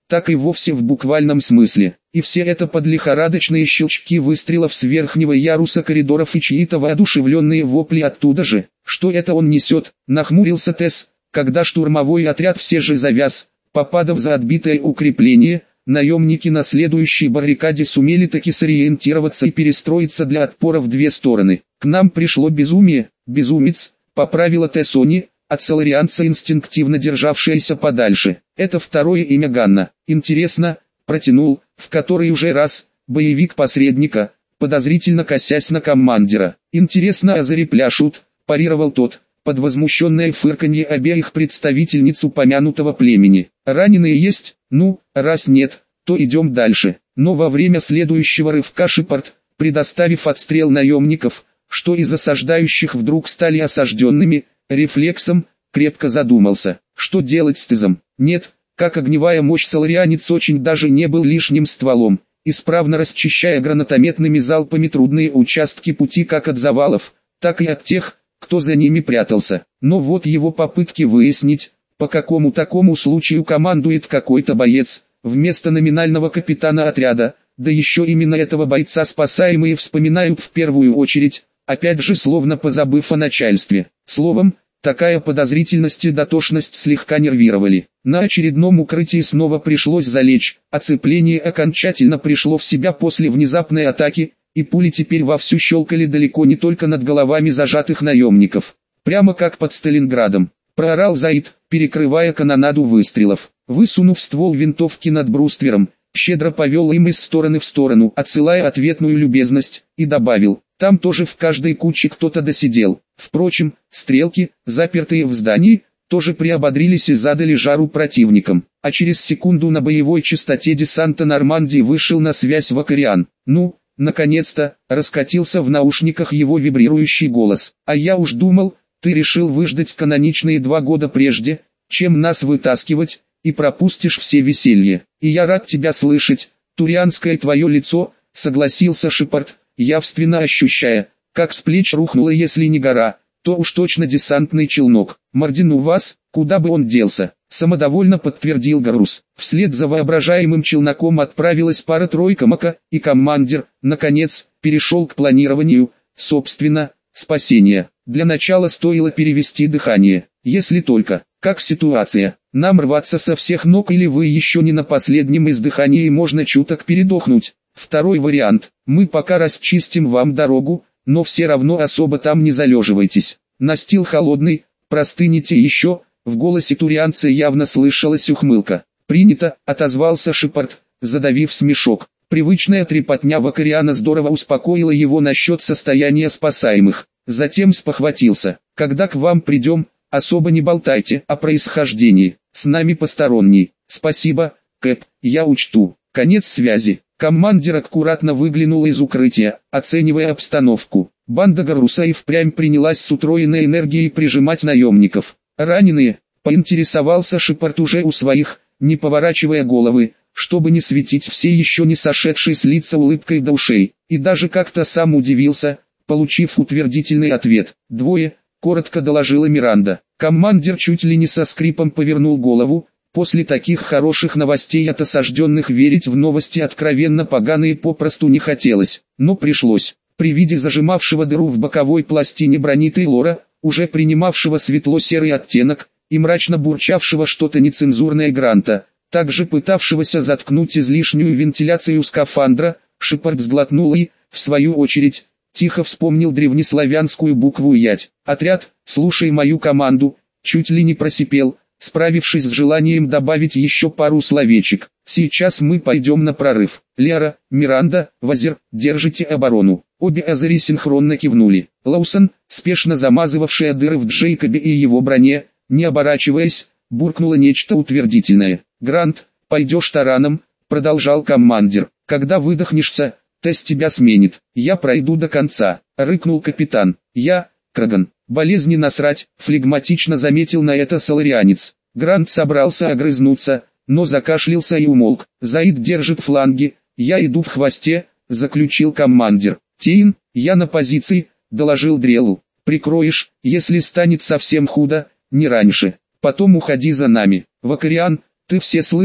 так и вовсе в буквальном смысле. И все это под лихорадочные щелчки выстрелов с верхнего яруса коридоров и чьи-то воодушевленные вопли оттуда же. Что это он несет? Нахмурился Тесс, когда штурмовой отряд все же завяз, попадав за отбитое укрепление. Наемники на следующей баррикаде сумели таки сориентироваться и перестроиться для отпора в две стороны. К нам пришло безумие, безумец, поправила Тессони, от соларианца инстинктивно державшаяся подальше. Это второе имя Ганна. Интересно, протянул, в который уже раз, боевик посредника, подозрительно косясь на командира. Интересно, а зарепляшут, парировал тот, под возмущенное фырканье обеих представительниц упомянутого племени. Раненые есть? Ну, раз нет, то идем дальше. Но во время следующего рывка Шепард, предоставив отстрел наемников, что из осаждающих вдруг стали осажденными, рефлексом, крепко задумался, что делать с Тезом. Нет, как огневая мощь соларианец очень даже не был лишним стволом, исправно расчищая гранатометными залпами трудные участки пути как от завалов, так и от тех, кто за ними прятался. Но вот его попытки выяснить, по какому такому случаю командует какой-то боец, вместо номинального капитана отряда, да еще именно этого бойца спасаемые вспоминают в первую очередь, опять же словно позабыв о начальстве. Словом, такая подозрительность и дотошность слегка нервировали. На очередном укрытии снова пришлось залечь, оцепление окончательно пришло в себя после внезапной атаки, и пули теперь вовсю щелкали далеко не только над головами зажатых наемников. Прямо как под Сталинградом, проорал Заид, перекрывая канонаду выстрелов. Высунув ствол винтовки над бруствером, щедро повел им из стороны в сторону, отсылая ответную любезность, и добавил, там тоже в каждой куче кто-то досидел. Впрочем, стрелки, запертые в здании, тоже приободрились и задали жару противникам. А через секунду на боевой частоте десанта Нормандии вышел на связь Вакариан. Ну, наконец-то, раскатился в наушниках его вибрирующий голос. А я уж думал, ты решил выждать каноничные два года прежде, чем нас вытаскивать, и пропустишь все веселье. И я рад тебя слышать, турианское твое лицо, согласился Шепард, явственно ощущая, как с плеч рухнула если не гора, то уж точно десантный челнок. Мардин у вас, куда бы он делся, самодовольно подтвердил Гарус. Вслед за воображаемым челноком отправилась пара-тройка Мака, и командир, наконец, перешел к планированию, собственно, спасения. Для начала стоило перевести дыхание, если только, как ситуация, нам рваться со всех ног или вы еще не на последнем издыхании и можно чуток передохнуть. Второй вариант, мы пока расчистим вам дорогу, но все равно особо там не залеживайтесь. Настил холодный, простыните еще, в голосе турианца явно слышалась ухмылка. Принято, отозвался Шепард, задавив смешок. Привычная трепотня Вакариана здорово успокоила его насчет состояния спасаемых. Затем спохватился, когда к вам придем, особо не болтайте о происхождении, с нами посторонний. Спасибо, Кэп, я учту. Конец связи. Командир аккуратно выглянул из укрытия, оценивая обстановку. Банда Гаруса и впрямь принялась с утроенной энергией прижимать наемников. Раненые, поинтересовался Шепард уже у своих, не поворачивая головы, чтобы не светить все еще не сошедшие с лица улыбкой до ушей. И даже как-то сам удивился, получив утвердительный ответ. Двое, коротко доложила Миранда. Командир чуть ли не со скрипом повернул голову. После таких хороших новостей от осажденных верить в новости откровенно поганые попросту не хотелось, но пришлось. При виде зажимавшего дыру в боковой пластине брони Тейлора, уже принимавшего светло-серый оттенок, и мрачно бурчавшего что-то нецензурное Гранта, также пытавшегося заткнуть излишнюю вентиляцию скафандра, Шепард сглотнул и, в свою очередь, тихо вспомнил древнеславянскую букву «Ять». «Отряд, слушай мою команду», чуть ли не просипел, справившись с желанием добавить еще пару словечек. «Сейчас мы пойдем на прорыв. Лера, Миранда, Вазер, держите оборону». Обе Азери синхронно кивнули. Лаусон, спешно замазывавшая дыры в Джейкобе и его броне, не оборачиваясь, буркнула нечто утвердительное. «Грант, пойдешь тараном», продолжал командир. «Когда выдохнешься, Тесс тебя сменит. Я пройду до конца», рыкнул капитан. «Я, Краган, болезни насрать», флегматично заметил на это соларианец. Грант собрался огрызнуться, но закашлялся и умолк. «Заид держит фланги, я иду в хвосте», заключил командир. «Тейн, я на позиции», доложил Дрелу. «Прикроешь, если станет совсем худо, не раньше. Потом уходи за нами». «Вакариан, ты все слышал?»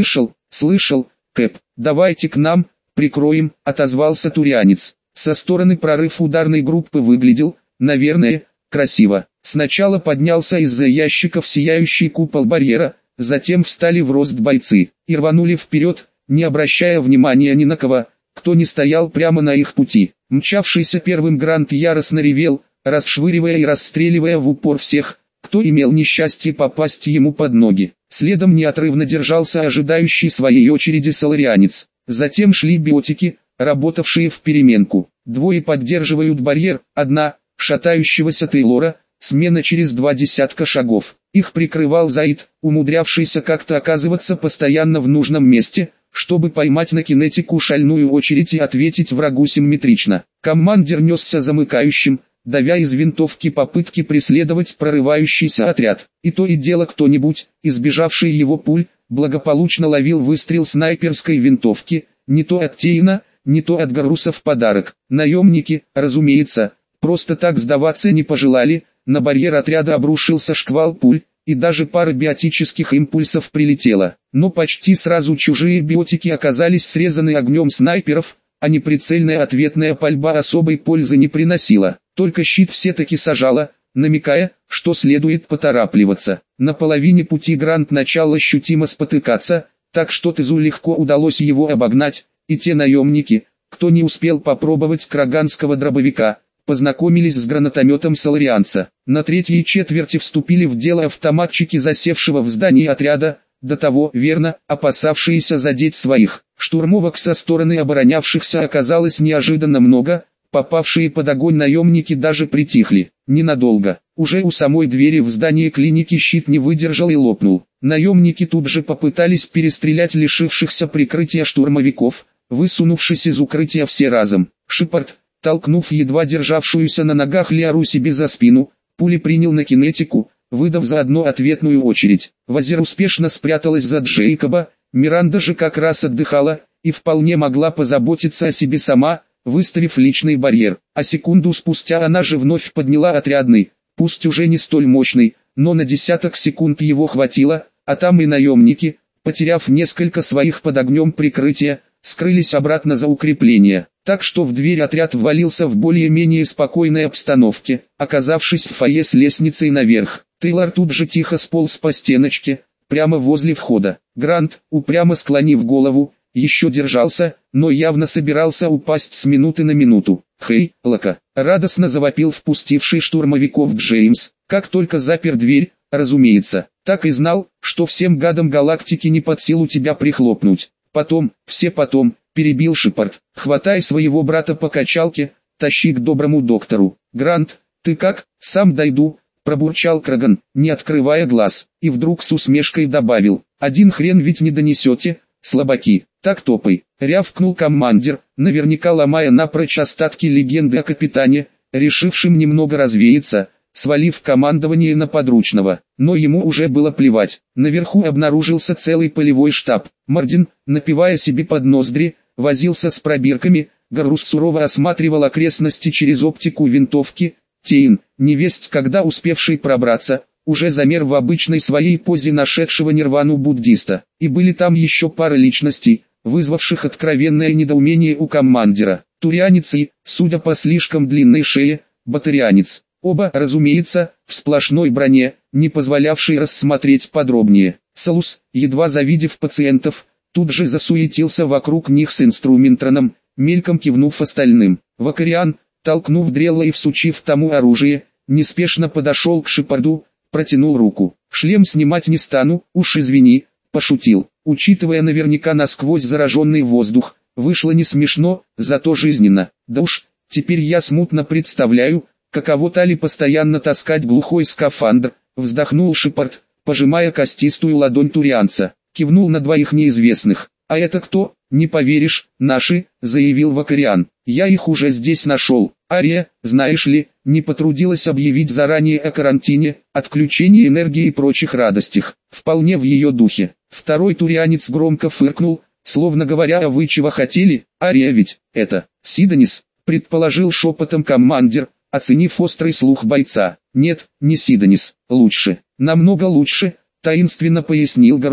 «Слышал, Кэп, давайте к нам, прикроем», — отозвался турианец. Со стороны прорыв ударной группы выглядел, наверное, красиво. Сначала поднялся из-за ящиков сияющий купол барьера, затем встали в рост бойцы и рванули вперед, не обращая внимания ни на кого, кто не стоял прямо на их пути. Мчавшийся первым Грант яростно ревел, расшвыривая и расстреливая в упор всех, кто имел несчастье попасть ему под ноги. Следом неотрывно держался ожидающий своей очереди соларианец. Затем шли биотики, работавшие в переменку. Двое поддерживают барьер, одна — шатающегося Тейлора, смена через два десятка шагов. Их прикрывал Заид, умудрявшийся как-то оказываться постоянно в нужном месте, чтобы поймать на кинетику шальную очередь и ответить врагу симметрично. Командир несся замыкающим, давя из винтовки попытки преследовать прорывающийся отряд. И то и дело кто-нибудь, избежавший его пуль, благополучно ловил выстрел снайперской винтовки, не то от Тейна, не то от Гарруса в подарок. Наемники, разумеется, просто так сдаваться не пожелали, на барьер отряда обрушился шквал пуль, и даже пара биотических импульсов прилетела. Но почти сразу чужие биотики оказались срезаны огнем снайперов, а неприцельная ответная пальба особой пользы не приносила. Только щит все-таки сажала, намекая, что следует поторапливаться. На половине пути Грант начал ощутимо спотыкаться, так что Тезу легко удалось его обогнать, и те наемники, кто не успел попробовать краганского дробовика, познакомились с гранатометом соларианца. На третьей четверти вступили в дело автоматчики засевшего в здании отряда, до того, верно, опасавшиеся задеть своих. Штурмовок со стороны оборонявшихся оказалось неожиданно много, попавшие под огонь наемники даже притихли. Ненадолго. Уже у самой двери в здание клиники щит не выдержал и лопнул. Наемники тут же попытались перестрелять лишившихся прикрытия штурмовиков, высунувшись из укрытия все разом. Шепард, толкнув едва державшуюся на ногах Лиару себе за спину, пули принял на кинетику, выдав заодно ответную очередь. Вазир успешно спряталась за Джейкоба, Миранда же как раз отдыхала, и вполне могла позаботиться о себе сама, выставив личный барьер. А секунду спустя она же вновь подняла отрядный, пусть уже не столь мощный, но на десяток секунд его хватило, а там и наемники, потеряв несколько своих под огнем прикрытия, скрылись обратно за укрепление. Так что в дверь отряд ввалился в более-менее спокойной обстановке, оказавшись в фойе с лестницей наверх. Тейлор тут же тихо сполз по стеночке, прямо возле входа. Грант, упрямо склонив голову, еще держался, но явно собирался упасть с минуты на минуту. «Хей, Лока!» — радостно завопил впустивший штурмовиков Джеймс, как только запер дверь, разумеется. «Так и знал, что всем гадам галактики не под силу тебя прихлопнуть. Потом, все потом», — перебил Шепард. «Хватай своего брата по качалке, тащи к доброму доктору». «Грант, ты как? Сам дойду», — пробурчал Краган, не открывая глаз, и вдруг с усмешкой добавил: «Один хрен ведь не донесете, слабаки». «Так топай», — рявкнул командир, наверняка ломая напрочь остатки легенды о капитане, решившим немного развеяться, свалив командование на подручного. Но ему уже было плевать. Наверху обнаружился целый полевой штаб. Мардин, напивая себе под ноздри, возился с пробирками, Гаррус сурово осматривал окрестности через оптику винтовки. Тейн, невесть когда успевший пробраться, уже замер в обычной своей позе нашедшего нирвану буддиста. И были там еще пара личностей, вызвавших откровенное недоумение у командира. Турианец и, судя по слишком длинной шее, батарианец. Оба, разумеется, в сплошной броне, не позволявшей рассмотреть подробнее. Салус, едва завидев пациентов, тут же засуетился вокруг них с инструментроном, мельком кивнув остальным. Вакариан, толкнув дрелла и всучив тому оружие, неспешно подошел к Шепарду, протянул руку. «Шлем снимать не стану, уж извини», — пошутил. Учитывая наверняка насквозь зараженный воздух, вышло не смешно, зато жизненно. Да уж, теперь я смутно представляю, каково Тали постоянно таскать глухой скафандр, вздохнул Шепард, пожимая костистую ладонь турианца. Кивнул на двоих неизвестных. «А это кто? Не поверишь, наши», — заявил Вакариан. «Я их уже здесь нашел. Ария, знаешь ли, не потрудилась объявить заранее о карантине, отключении энергии и прочих радостях. Вполне в ее духе». Второй турианец громко фыркнул, словно говоря: «А вы чего хотели? Ария ведь, это, Сидонис», — предположил шепотом командир, оценив острый слух бойца. «Нет, не Сидонис, лучше, намного лучше», — таинственно пояснил Гаррус,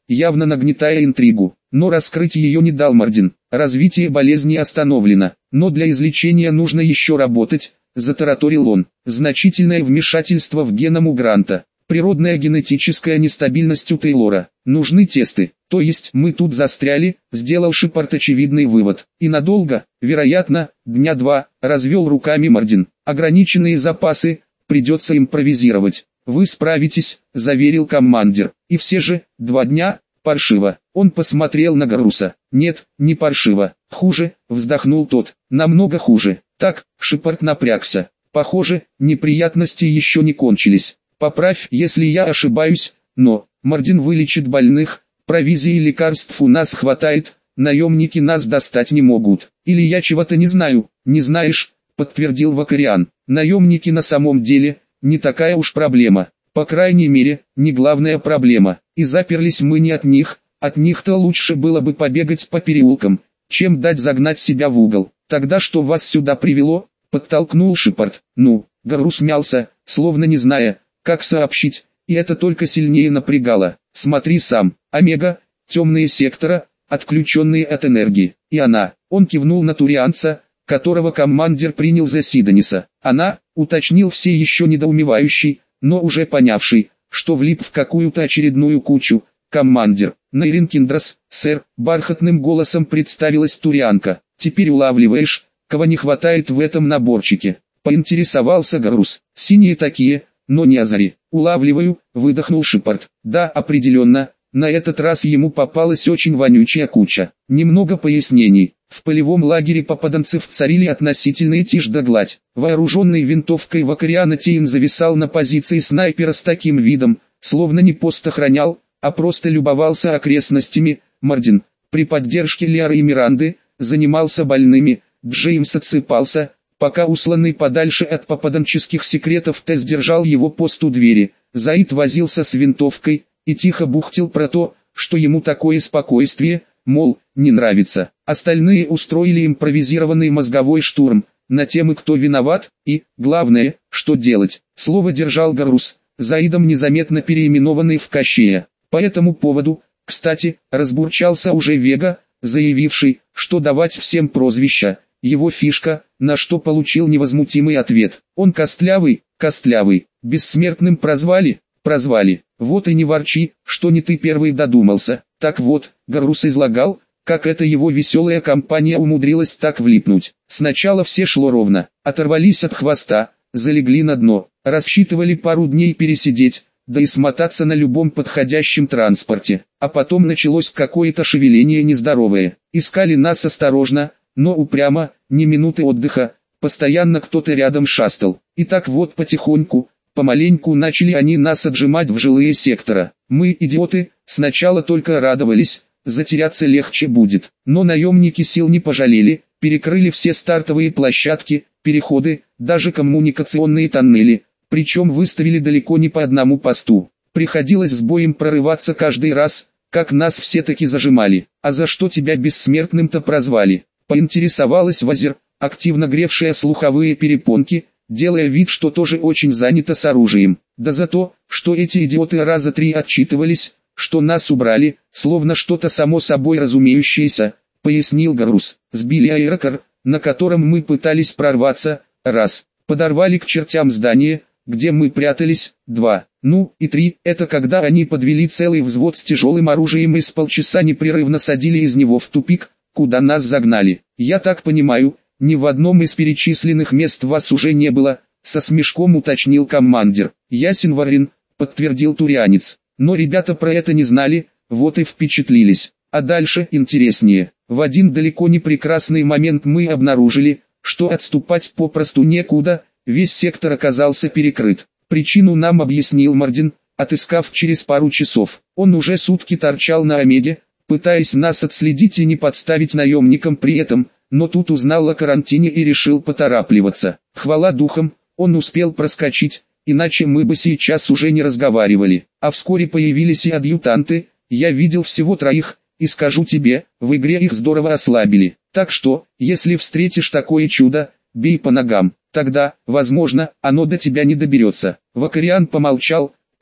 явно нагнетая интригу. Но раскрыть ее не дал Мардин. Развитие болезни остановлено, но для излечения нужно еще работать, затараторил он. Значительное вмешательство в геном у Гранта. Природная генетическая нестабильность у Тейлора. Нужны тесты. То есть мы тут застряли, сделал Шепард очевидный вывод. И надолго, вероятно, дня два, развел руками Мардин. Ограниченные запасы, придется импровизировать. Вы справитесь, заверил командир. И все же, два дня, паршиво. Он посмотрел на Гарруса. Нет, не паршиво. Хуже, вздохнул тот. Намного хуже. Так, Шепард напрягся. Похоже, неприятности еще не кончились. Поправь, если я ошибаюсь, но Мардин вылечит больных, провизии и лекарств у нас хватает, наемники нас достать не могут. Или я чего-то не знаю. Не знаешь, подтвердил Вакариан. Наемники на самом деле не такая уж проблема. По крайней мере, не главная проблема. И заперлись мы не от них, от них-то лучше было бы побегать по переулкам, чем дать загнать себя в угол. Тогда что вас сюда привело? Подтолкнул Шепард. Ну, Гаррус мялся, словно не зная, как сообщить, и это только сильнее напрягало. Смотри сам, Омега, темные сектора, отключенные от энергии. И она, он кивнул на турианца, которого командир принял за Сидониса. Она, уточнил все еще недоумевающий, но уже понявший, что влип в какую-то очередную кучу. Командир, Нейрин Киндрас, сэр, бархатным голосом представилась турианка. Теперь улавливаешь, кого не хватает в этом наборчике. Поинтересовался Гаррус. Синие такие, но не Азари. Улавливаю, выдохнул Шепард. Да, определенно, на этот раз ему попалась очень вонючая куча. Немного пояснений. В полевом лагере попаданцев царили относительная тишь да гладь. Вооруженный винтовкой Вакариана Тейн зависал на позиции снайпера с таким видом, словно не пост охранял, а просто любовался окрестностями. Мардин, при поддержке Лиары и Миранды, занимался больными. Джеймс отсыпался, пока усланный подальше от попаданческих секретов Тесс держал его пост у двери. Заид возился с винтовкой и тихо бухтел про то, что ему такое спокойствие, мол, не нравится. Остальные устроили импровизированный мозговой штурм на темы «Кто виноват?» и, главное, «Что делать?». Слово держал Гаррус, Заидом незаметно переименованный в Кощея. По этому поводу, кстати, разбурчался уже Вега, заявивший, что давать всем прозвища – его фишка, на что получил невозмутимый ответ. Он костлявый, костлявый, бессмертным прозвали, прозвали. Вот и не ворчи, что не ты первый додумался. Так вот, Гаррус излагал, как эта его веселая компания умудрилась так влипнуть. Сначала все шло ровно, оторвались от хвоста, залегли на дно, рассчитывали пару дней пересидеть, да и смотаться на любом подходящем транспорте. А потом началось какое-то шевеление нездоровое. Искали нас осторожно, но упрямо, ни минуты отдыха, постоянно кто-то рядом шастал. И так вот потихоньку, помаленьку начали они нас отжимать в жилые сектора. Мы, идиоты, сначала только радовались, затеряться легче будет. Но наемники сил не пожалели, перекрыли все стартовые площадки, переходы, даже коммуникационные тоннели, причем выставили далеко не по одному посту. Приходилось с боем прорываться каждый раз, как нас все-таки зажимали. А за что тебя бессмертным-то прозвали? Поинтересовалась Вазир, активно гревшая слуховые перепонки, делая вид, что тоже очень занята с оружием. Да за то, что эти идиоты раза три отчитывались, что нас убрали, словно что-то само собой разумеющееся, пояснил Гаррус. Сбили аэрокар, на котором мы пытались прорваться, раз. Подорвали к чертям здание, где мы прятались, два. Ну, и три, это когда они подвели целый взвод с тяжелым оружием и с полчаса непрерывно садили из него в тупик, куда нас загнали. Я так понимаю, ни в одном из перечисленных мест вас уже не было, со смешком уточнил командир. Ясен Варин, подтвердил турианец. Но ребята про это не знали, вот и впечатлились. А дальше интереснее. В один далеко не прекрасный момент мы обнаружили, что отступать попросту некуда, весь сектор оказался перекрыт. Причину нам объяснил Мардин, отыскав через пару часов. Он уже сутки торчал на Омеге, пытаясь нас отследить и не подставить наемникам при этом, но тут узнал о карантине и решил поторапливаться. Хвала духам, он успел проскочить, иначе мы бы сейчас уже не разговаривали. А вскоре появились и адъютанты, я видел всего троих, и скажу тебе, в игре их здорово ослабили. Так что, если встретишь такое чудо, бей по ногам, тогда, возможно, оно до тебя не доберется. Вакариан помолчал,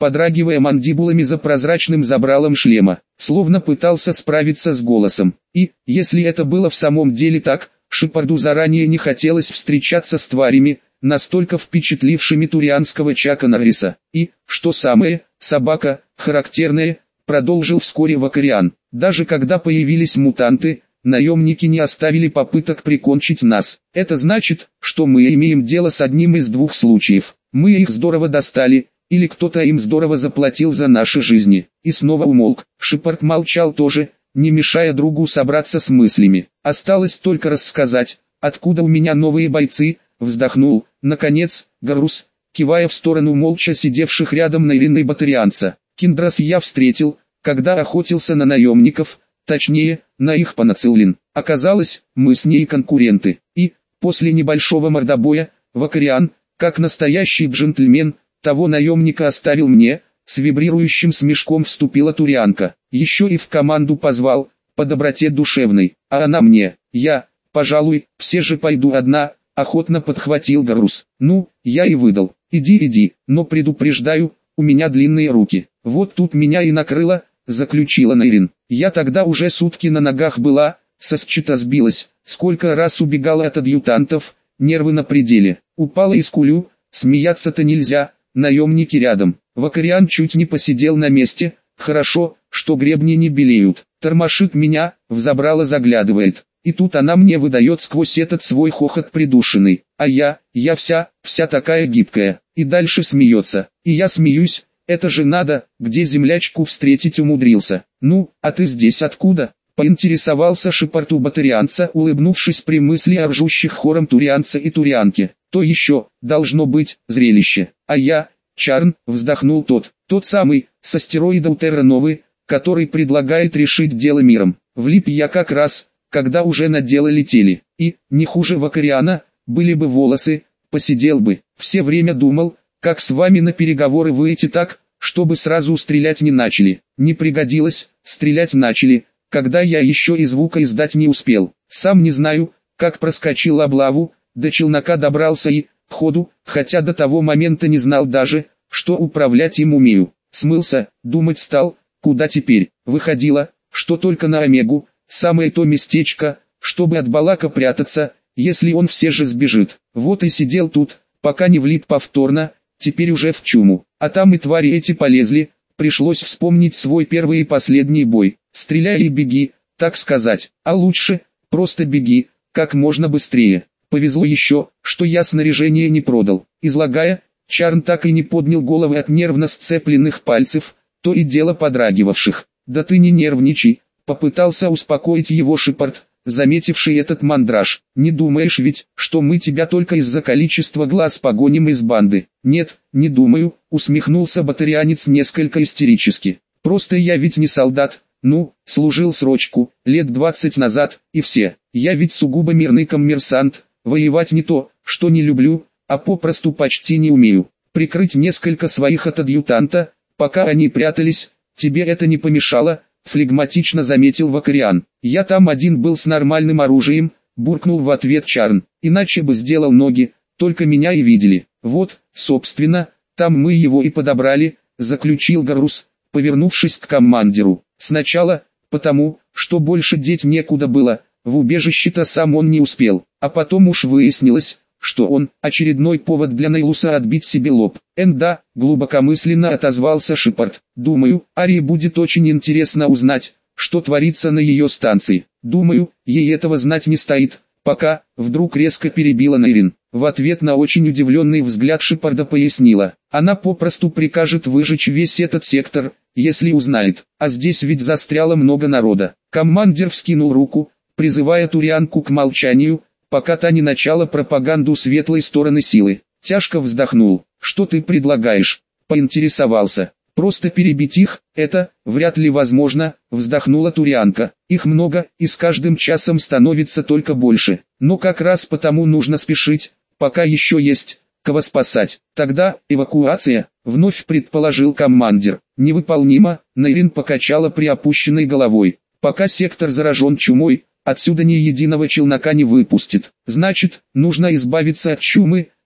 подрагивая мандибулами за прозрачным забралом шлема, словно пытался справиться с голосом. И, если это было в самом деле так, Шепарду заранее не хотелось встречаться с тварями, настолько впечатлившими турианского Чака Норриса. И, что самое, собака, характерная, продолжил вскоре Вакариан. Даже когда появились мутанты, наемники не оставили попыток прикончить нас. Это значит, что мы имеем дело с одним из двух случаев. Мы их здорово достали, или кто-то им здорово заплатил за наши жизни. И снова умолк. Шепард молчал тоже, не мешая другу собраться с мыслями. Осталось только рассказать, откуда у меня новые бойцы, вздохнул, наконец, Гарус, кивая в сторону молча сидевших рядом Нейрин и Батарианца. Киндрас я встретил, когда охотился на наемников, точнее, на их панациллин. Оказалось, мы с ней конкуренты. И, после небольшого мордобоя, Вакариан, как настоящий джентльмен, того наемника оставил мне, с вибрирующим смешком вступила турианка. Еще и в команду позвал, по доброте душевной, а она мне, я, пожалуй, все же пойду одна, охотно подхватил Гарус. Ну, я и выдал, иди иди, но предупреждаю, у меня длинные руки. Вот тут меня и накрыло, заключила Нейрин. Я тогда уже сутки на ногах была, со счета сбилась, сколько раз убегала от адъютантов, нервы на пределе. Упала и скулю, смеяться-то нельзя, наемники рядом. Вакариан чуть не посидел на месте, хорошо, что гребни не белеют. Тормошит меня, в забрало заглядывает. И тут она мне выдает сквозь этот свой хохот придушенный. А я, я вся, вся такая гибкая. И дальше смеется. И я смеюсь, это же надо, где землячку встретить умудрился. Ну, а ты здесь откуда? Поинтересовался Шепард у Батарианца, улыбнувшись при мысли о ржущих хором турианца и турианке. То еще, должно быть, зрелище. А я, Чарн, вздохнул тот, тот самый, с астероида Терра-Новы, который предлагает решить дело миром. Влип я как раз, когда уже на дело летели. И, не хуже Вакариана, были бы волосы, посидел бы. Все время думал, как с вами на переговоры выйти так, чтобы сразу стрелять не начали. Не пригодилось, стрелять начали, когда я еще и звука издать не успел. Сам не знаю, как проскочил облаву, до челнока добрался и, ходу, хотя до того момента не знал даже, что управлять им умею. Смылся, думать стал, куда теперь. Выходило, что только на Омегу, самое то местечко, чтобы от Балака прятаться, если он все же сбежит. Вот и сидел тут, пока не влип повторно, теперь уже в чуму. А там и твари эти полезли, пришлось вспомнить свой первый и последний бой. Стреляй и беги, так сказать, а лучше, просто беги, как можно быстрее. Повезло еще, что я снаряжение не продал. Излагая, Чарн так и не поднял головы от нервно сцепленных пальцев, то и дело подрагивавших. «Да ты не нервничай», — попытался успокоить его Шепард, заметивший этот мандраж. «Не думаешь ведь, что мы тебя только из-за количества глаз погоним из банды?» «Нет, не думаю», — усмехнулся Батарианец несколько истерически. «Просто я ведь не солдат, ну, служил срочку, лет двадцать назад, и все. Я ведь сугубо мирный коммерсант, воевать не то, что не люблю, а попросту почти не умею. Прикрыть несколько своих от адъютанта, пока они прятались, тебе это не помешало», — флегматично заметил Вакариан. «Я там один был с нормальным оружием», — буркнул в ответ Чарн. «Иначе бы сделал ноги, только меня и видели. Вот, собственно, там мы его и подобрали», — заключил Гарус, повернувшись к командиру. «Сначала, потому, что больше деть некуда было, в убежище-то сам он не успел, а потом уж выяснилось, что он – очередной повод для Нейлуса отбить себе лоб». «Энда», – глубокомысленно отозвался Шепард. «Думаю, Арии будет очень интересно узнать, что творится на ее станции. Думаю, ей этого знать не стоит, пока», – вдруг резко перебила Нейрин. В ответ на очень удивленный взгляд Шепарда пояснила. «Она попросту прикажет выжечь весь этот сектор, если узнает, а здесь ведь застряло много народа». Командир вскинул руку, призывая турианку к молчанию, пока та не начала пропаганду светлой стороны силы. Тяжко вздохнул. «Что ты предлагаешь?» – поинтересовался. «Просто перебить их, это, вряд ли возможно», – вздохнула турианка. «Их много, и с каждым часом становится только больше. Но как раз потому нужно спешить, пока еще есть кого спасать. Тогда, эвакуация», – вновь предположил командир. «Невыполнимо», – Нейрин покачала приопущенной головой. «Пока сектор заражен чумой, отсюда ни единого челнока не выпустит. Значит, нужно избавиться от чумы», —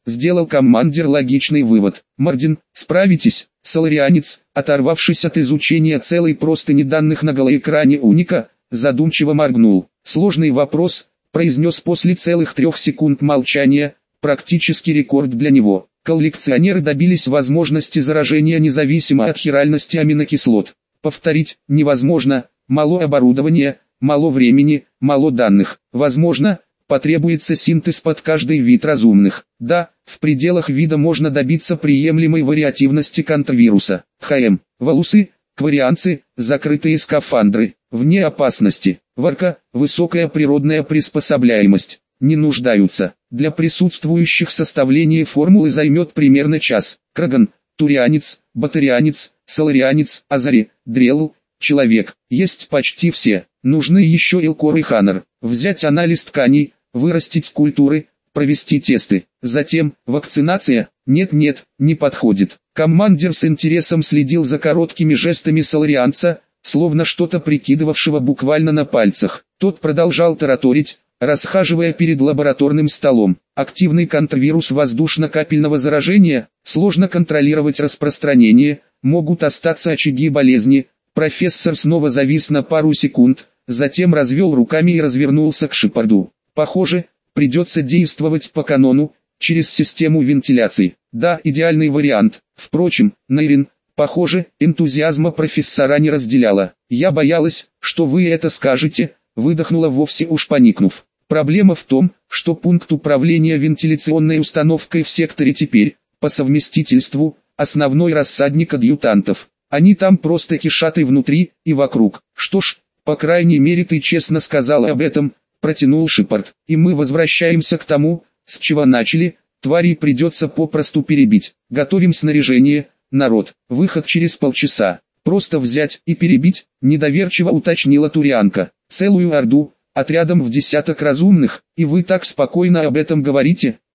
сделал командир логичный вывод. Мардин, справитесь? Соларианец, оторвавшись от изучения целой простыни данных на голоэкране Уника, задумчиво моргнул. Сложный вопрос, произнес после целых трех секунд молчания, практически рекорд для него. Коллекционеры добились возможности заражения независимо от хиральности аминокислот. Повторить невозможно, мало оборудования, мало времени, мало данных. Возможно, потребуется синтез под каждый вид разумных. Да, в пределах вида можно добиться приемлемой вариативности контрвируса. ХМ, валусы, кварианцы, закрытые скафандры, вне опасности. Варка, высокая природная приспособляемость, не нуждаются. Для присутствующих составление формулы займет примерно час. Краган, турианец, батарианец, соларианец, азари, дрелл, человек. Есть почти все. Нужны еще Илкор и Ханнер. Взять анализ тканей, вырастить культуры, провести тесты. Затем, вакцинация. Нет-нет, не подходит. Командир с интересом следил за короткими жестами соларианца, словно что-то прикидывавшего буквально на пальцах. Тот продолжал тараторить, расхаживая перед лабораторным столом. Активный контрвирус воздушно-капельного заражения, сложно контролировать распространение, могут остаться очаги болезни. Профессор снова завис на пару секунд, затем развел руками и развернулся к Шепарду. Похоже, придется действовать по канону, через систему вентиляции. Да, идеальный вариант. Впрочем, Нейрин, похоже, энтузиазма профессора не разделяла. Я боялась, что вы это скажете, выдохнула вовсе уж поникнув. Проблема в том, что пункт управления вентиляционной установкой в секторе теперь, по совместительству, основной рассадник адъютантов. Они там просто кишат и внутри, и вокруг. Что ж, по крайней мере ты честно сказал об этом, протянул Шепард. И мы возвращаемся к тому, с чего начали, тварей придется попросту перебить. Готовим снаряжение, народ. Выход через полчаса. Просто взять и перебить, недоверчиво уточнила Турианка. Целую орду, отрядом в десяток разумных, и вы так спокойно об этом говорите?